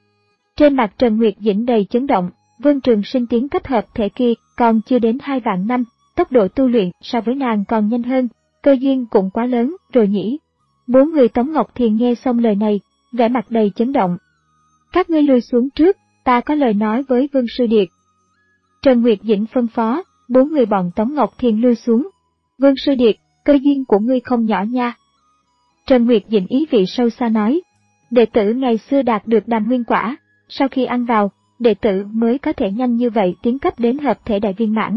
Trên mặt Trần Nguyệt Dĩnh đầy chấn động, Vương Trường Sinh tiến cấp hợp thể kia còn chưa đến hai vạn năm, tốc độ tu luyện so với nàng còn nhanh hơn, cơ duyên cũng quá lớn rồi nhỉ. Bốn người Tống Ngọc Thiền nghe xong lời này, vẻ mặt đầy chấn động. Các ngươi lui xuống trước, ta có lời nói với Vương Sư Điệt. Trần Nguyệt Dĩnh phân phó, bốn người bọn Tống Ngọc Thiền lui xuống. Vương Sư Điệt, cơ duyên của ngươi không nhỏ nha. Trần Nguyệt Dĩnh ý vị sâu xa nói, đệ tử ngày xưa đạt được đàm nguyên quả, sau khi ăn vào, đệ tử mới có thể nhanh như vậy tiến cấp đến hợp thể đại viên mãn.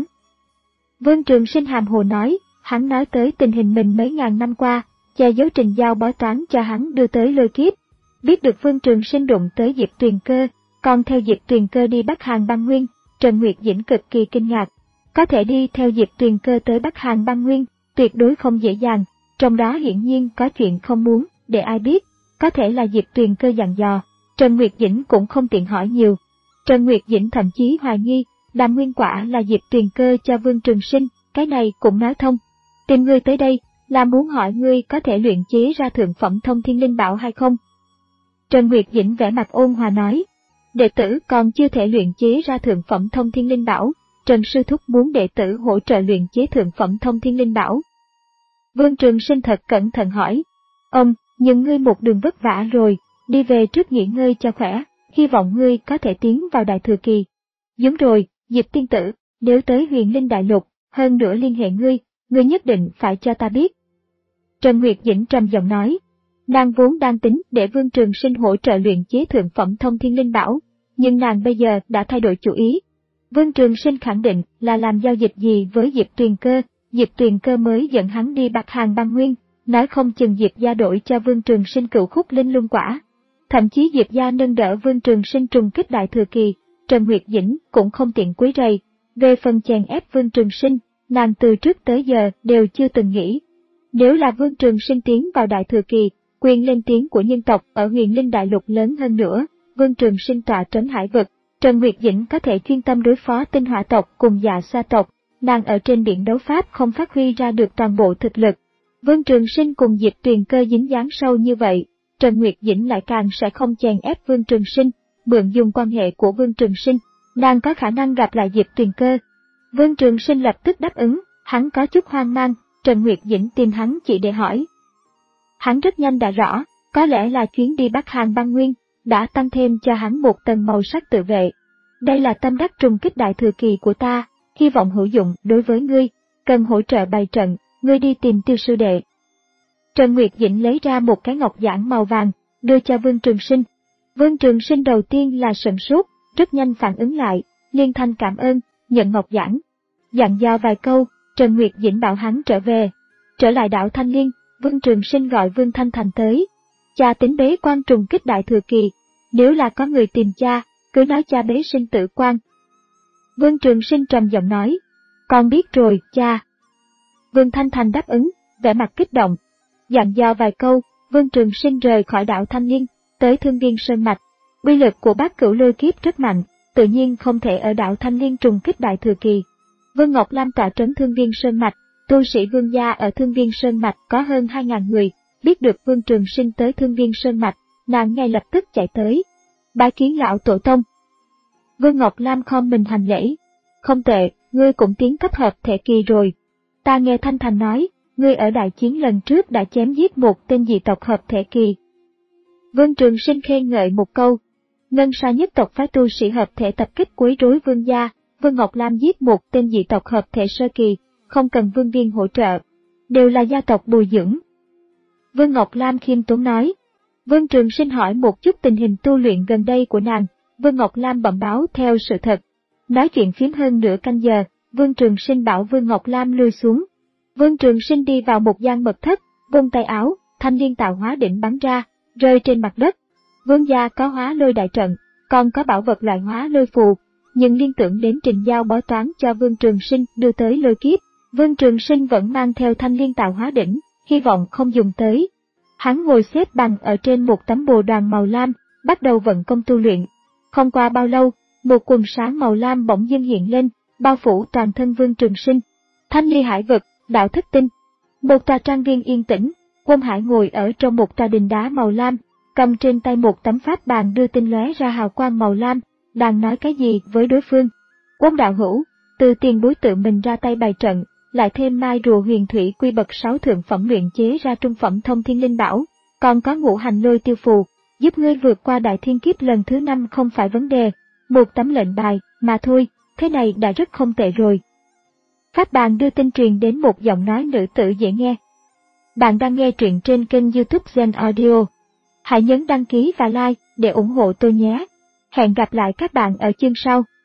Vương Trường Sinh hàm hồ nói, hắn nói tới tình hình mình mấy ngàn năm qua, che giấu trình giao bói toán cho hắn đưa tới lôi kiếp. Biết được Vương Trường Sinh đụng tới Diệp Tuyền Cơ, còn theo Diệp Tuyền Cơ đi Bắc Hàn Băng Nguyên, Trần Nguyệt Dĩnh cực kỳ kinh ngạc. Có thể đi theo Diệp Tuyền Cơ tới Bắc Hàn Băng Nguyên, tuyệt đối không dễ dàng, trong đó hiển nhiên có chuyện không muốn, để ai biết, có thể là Diệp Tuyền Cơ dặn dò. Trần Nguyệt Dĩnh cũng không tiện hỏi nhiều. Trần Nguyệt Dĩnh thậm chí hoài nghi, đàm nguyên quả là Diệp Tuyền Cơ cho Vương Trường Sinh, cái này cũng nói thông. Tìm ngươi tới đây, là muốn hỏi ngươi có thể luyện chế ra thượng phẩm thông thiên linh bảo hay không? Trần Nguyệt Dĩnh vẻ mặt ôn hòa nói, đệ tử còn chưa thể luyện chế ra thượng phẩm thông thiên linh bảo, Trần sư thúc muốn đệ tử hỗ trợ luyện chế thượng phẩm thông thiên linh bảo. Vương Trường Sinh thật cẩn thận hỏi, ông, nhưng ngươi một đường vất vả rồi, đi về trước nghỉ ngơi cho khỏe, hy vọng ngươi có thể tiến vào đại thừa kỳ. Đúng rồi, Diệp tiên tử, nếu tới Huyền Linh Đại Lục, hơn nữa liên hệ ngươi, ngươi nhất định phải cho ta biết. Trần Nguyệt Dĩnh trầm giọng nói, nàng vốn đang tính để Vương Trường Sinh hỗ trợ luyện chế thượng phẩm thông thiên linh bảo, nhưng nàng bây giờ đã thay đổi chủ ý. Vương Trường Sinh khẳng định là làm giao dịch gì với Diệp Tuyền Cơ, Diệp Tuyền Cơ mới dẫn hắn đi Bạc Hàn Băng Nguyên, nói không chừng Diệp gia đổi cho Vương Trường Sinh cửu khúc linh luân quả. Thậm chí Diệp gia nâng đỡ Vương Trường Sinh trùng kích đại thừa kỳ, Trần Nguyệt Dĩnh cũng không tiện quấy rầy. Về phần chèn ép Vương Trường Sinh, nàng từ trước tới giờ đều chưa từng nghĩ. Nếu là Vương Trường Sinh tiến vào đại thừa kỳ, quyền lên tiếng của nhân tộc ở Huyền Linh Đại Lục lớn hơn nữa, Vương Trường Sinh tọa trấn hải vực, Trần Nguyệt Dĩnh có thể chuyên tâm đối phó tinh hỏa tộc cùng Dạ Sa tộc, nàng ở trên biển đấu pháp không phát huy ra được toàn bộ thực lực. Vương Trường Sinh cùng Diệp Tuyền Cơ dính dáng sâu như vậy, Trần Nguyệt Dĩnh lại càng sẽ không chèn ép Vương Trường Sinh, mượn dùng quan hệ của Vương Trường Sinh, nàng có khả năng gặp lại Diệp Tuyền Cơ. Vương Trường Sinh lập tức đáp ứng, hắn có chút hoang mang, Trần Nguyệt Dĩnh tìm hắn chỉ để hỏi. Hắn rất nhanh đã rõ, có lẽ là chuyến đi Bắc Hàn Băng Nguyên, đã tăng thêm cho hắn một tầng màu sắc tự vệ. Đây là tâm đắc trùng kích đại thừa kỳ của ta, hy vọng hữu dụng đối với ngươi, cần hỗ trợ bày trận, ngươi đi tìm Tiêu sư đệ. Trần Nguyệt Dĩnh lấy ra một cái ngọc giản màu vàng, đưa cho Vương Trường Sinh. Vương Trường Sinh đầu tiên là sửng sốt, rất nhanh phản ứng lại, liên thanh cảm ơn, nhận ngọc giản. Dặn dò vài câu, Trần Nguyệt Dĩnh bảo hắn trở về. Trở lại đảo Thanh Liên, Vương Trường Sinh gọi Vương Thanh Thành tới. Cha tính bế quan trùng kích đại thừa kỳ, nếu là có người tìm cha, cứ nói cha bế sinh tử quan. Vương Trường Sinh trầm giọng nói, con biết rồi, cha. Vương Thanh Thành đáp ứng, vẻ mặt kích động. Dặn dò vài câu, Vương Trường Sinh rời khỏi đảo Thanh Liên, tới Thương Viên Sơn Mạch. Uy lực của bát cửu lôi kiếp rất mạnh, tự nhiên không thể ở đảo Thanh Liên trùng kích đại thừa kỳ. Vương Ngọc Lam tọa trấn Thương Viên Sơn Mạch, tu sĩ Vương gia ở Thương Viên Sơn Mạch có hơn hai ngàn người, biết được Vương Trường Sinh tới Thương Viên Sơn Mạch, nàng ngay lập tức chạy tới. Bái kiến lão tổ tông. Vương Ngọc Lam khom mình hành lễ. Không tệ, ngươi cũng tiến cấp hợp thể kỳ rồi. Ta nghe Thanh Thành nói, ngươi ở đại chiến lần trước đã chém giết một tên dị tộc hợp thể kỳ. Vương Trường Sinh khen ngợi một câu. Ngân Sa nhất tộc phái tu sĩ hợp thể tập kích quấy rối Vương gia, Vương Ngọc Lam giết một tên dị tộc hợp thể sơ kỳ, không cần Vương Viên hỗ trợ, đều là gia tộc bồi dưỡng. Vương Ngọc Lam khiêm tốn nói. Vương Trường Sinh hỏi một chút tình hình tu luyện gần đây của nàng, Vương Ngọc Lam bẩm báo theo sự thật. Nói chuyện phím hơn nửa canh giờ, Vương Trường Sinh bảo Vương Ngọc Lam lui xuống. Vương Trường Sinh đi vào một gian mật thất, vung tay áo, thanh liên tạo hóa đỉnh bắn ra, rơi trên mặt đất. Vương gia có hóa lôi đại trận, còn có bảo vật loại hóa lôi phù, nhưng liên tưởng đến trình giao bói toán cho Vương Trường Sinh đưa tới lôi kiếp, Vương Trường Sinh vẫn mang theo thanh liên tạo hóa đỉnh, hy vọng không dùng tới. Hắn ngồi xếp bằng ở trên một tấm bồ đoàn màu lam, bắt đầu vận công tu luyện. Không qua bao lâu, một quần sáng màu lam bỗng dưng hiện lên, bao phủ toàn thân Vương Trường Sinh. Thanh ly hải vực, đạo thất tinh. Một tòa trang viên yên tĩnh, Quân Hải ngồi ở trong một tòa đình đá màu lam, cầm trên tay một tấm pháp bàn đưa tinh lóe ra hào quang màu lam, đang nói cái gì với đối phương. Quân đạo hữu, từ tiền bối tự mình ra tay bày trận, lại thêm mai rùa huyền thủy quy bậc sáu thượng phẩm luyện chế ra trung phẩm thông thiên linh bảo, còn có ngũ hành lôi tiêu phù, giúp ngươi vượt qua đại thiên kiếp lần thứ năm không phải vấn đề, một tấm lệnh bài, mà thôi, thế này đã rất không tệ rồi. Pháp bàn đưa tin truyền đến một giọng nói nữ tử dễ nghe. Bạn đang nghe truyện trên kênh YouTube Zen Audio. Hãy nhấn đăng ký và like để ủng hộ tôi nhé. Hẹn gặp lại các bạn ở chương sau.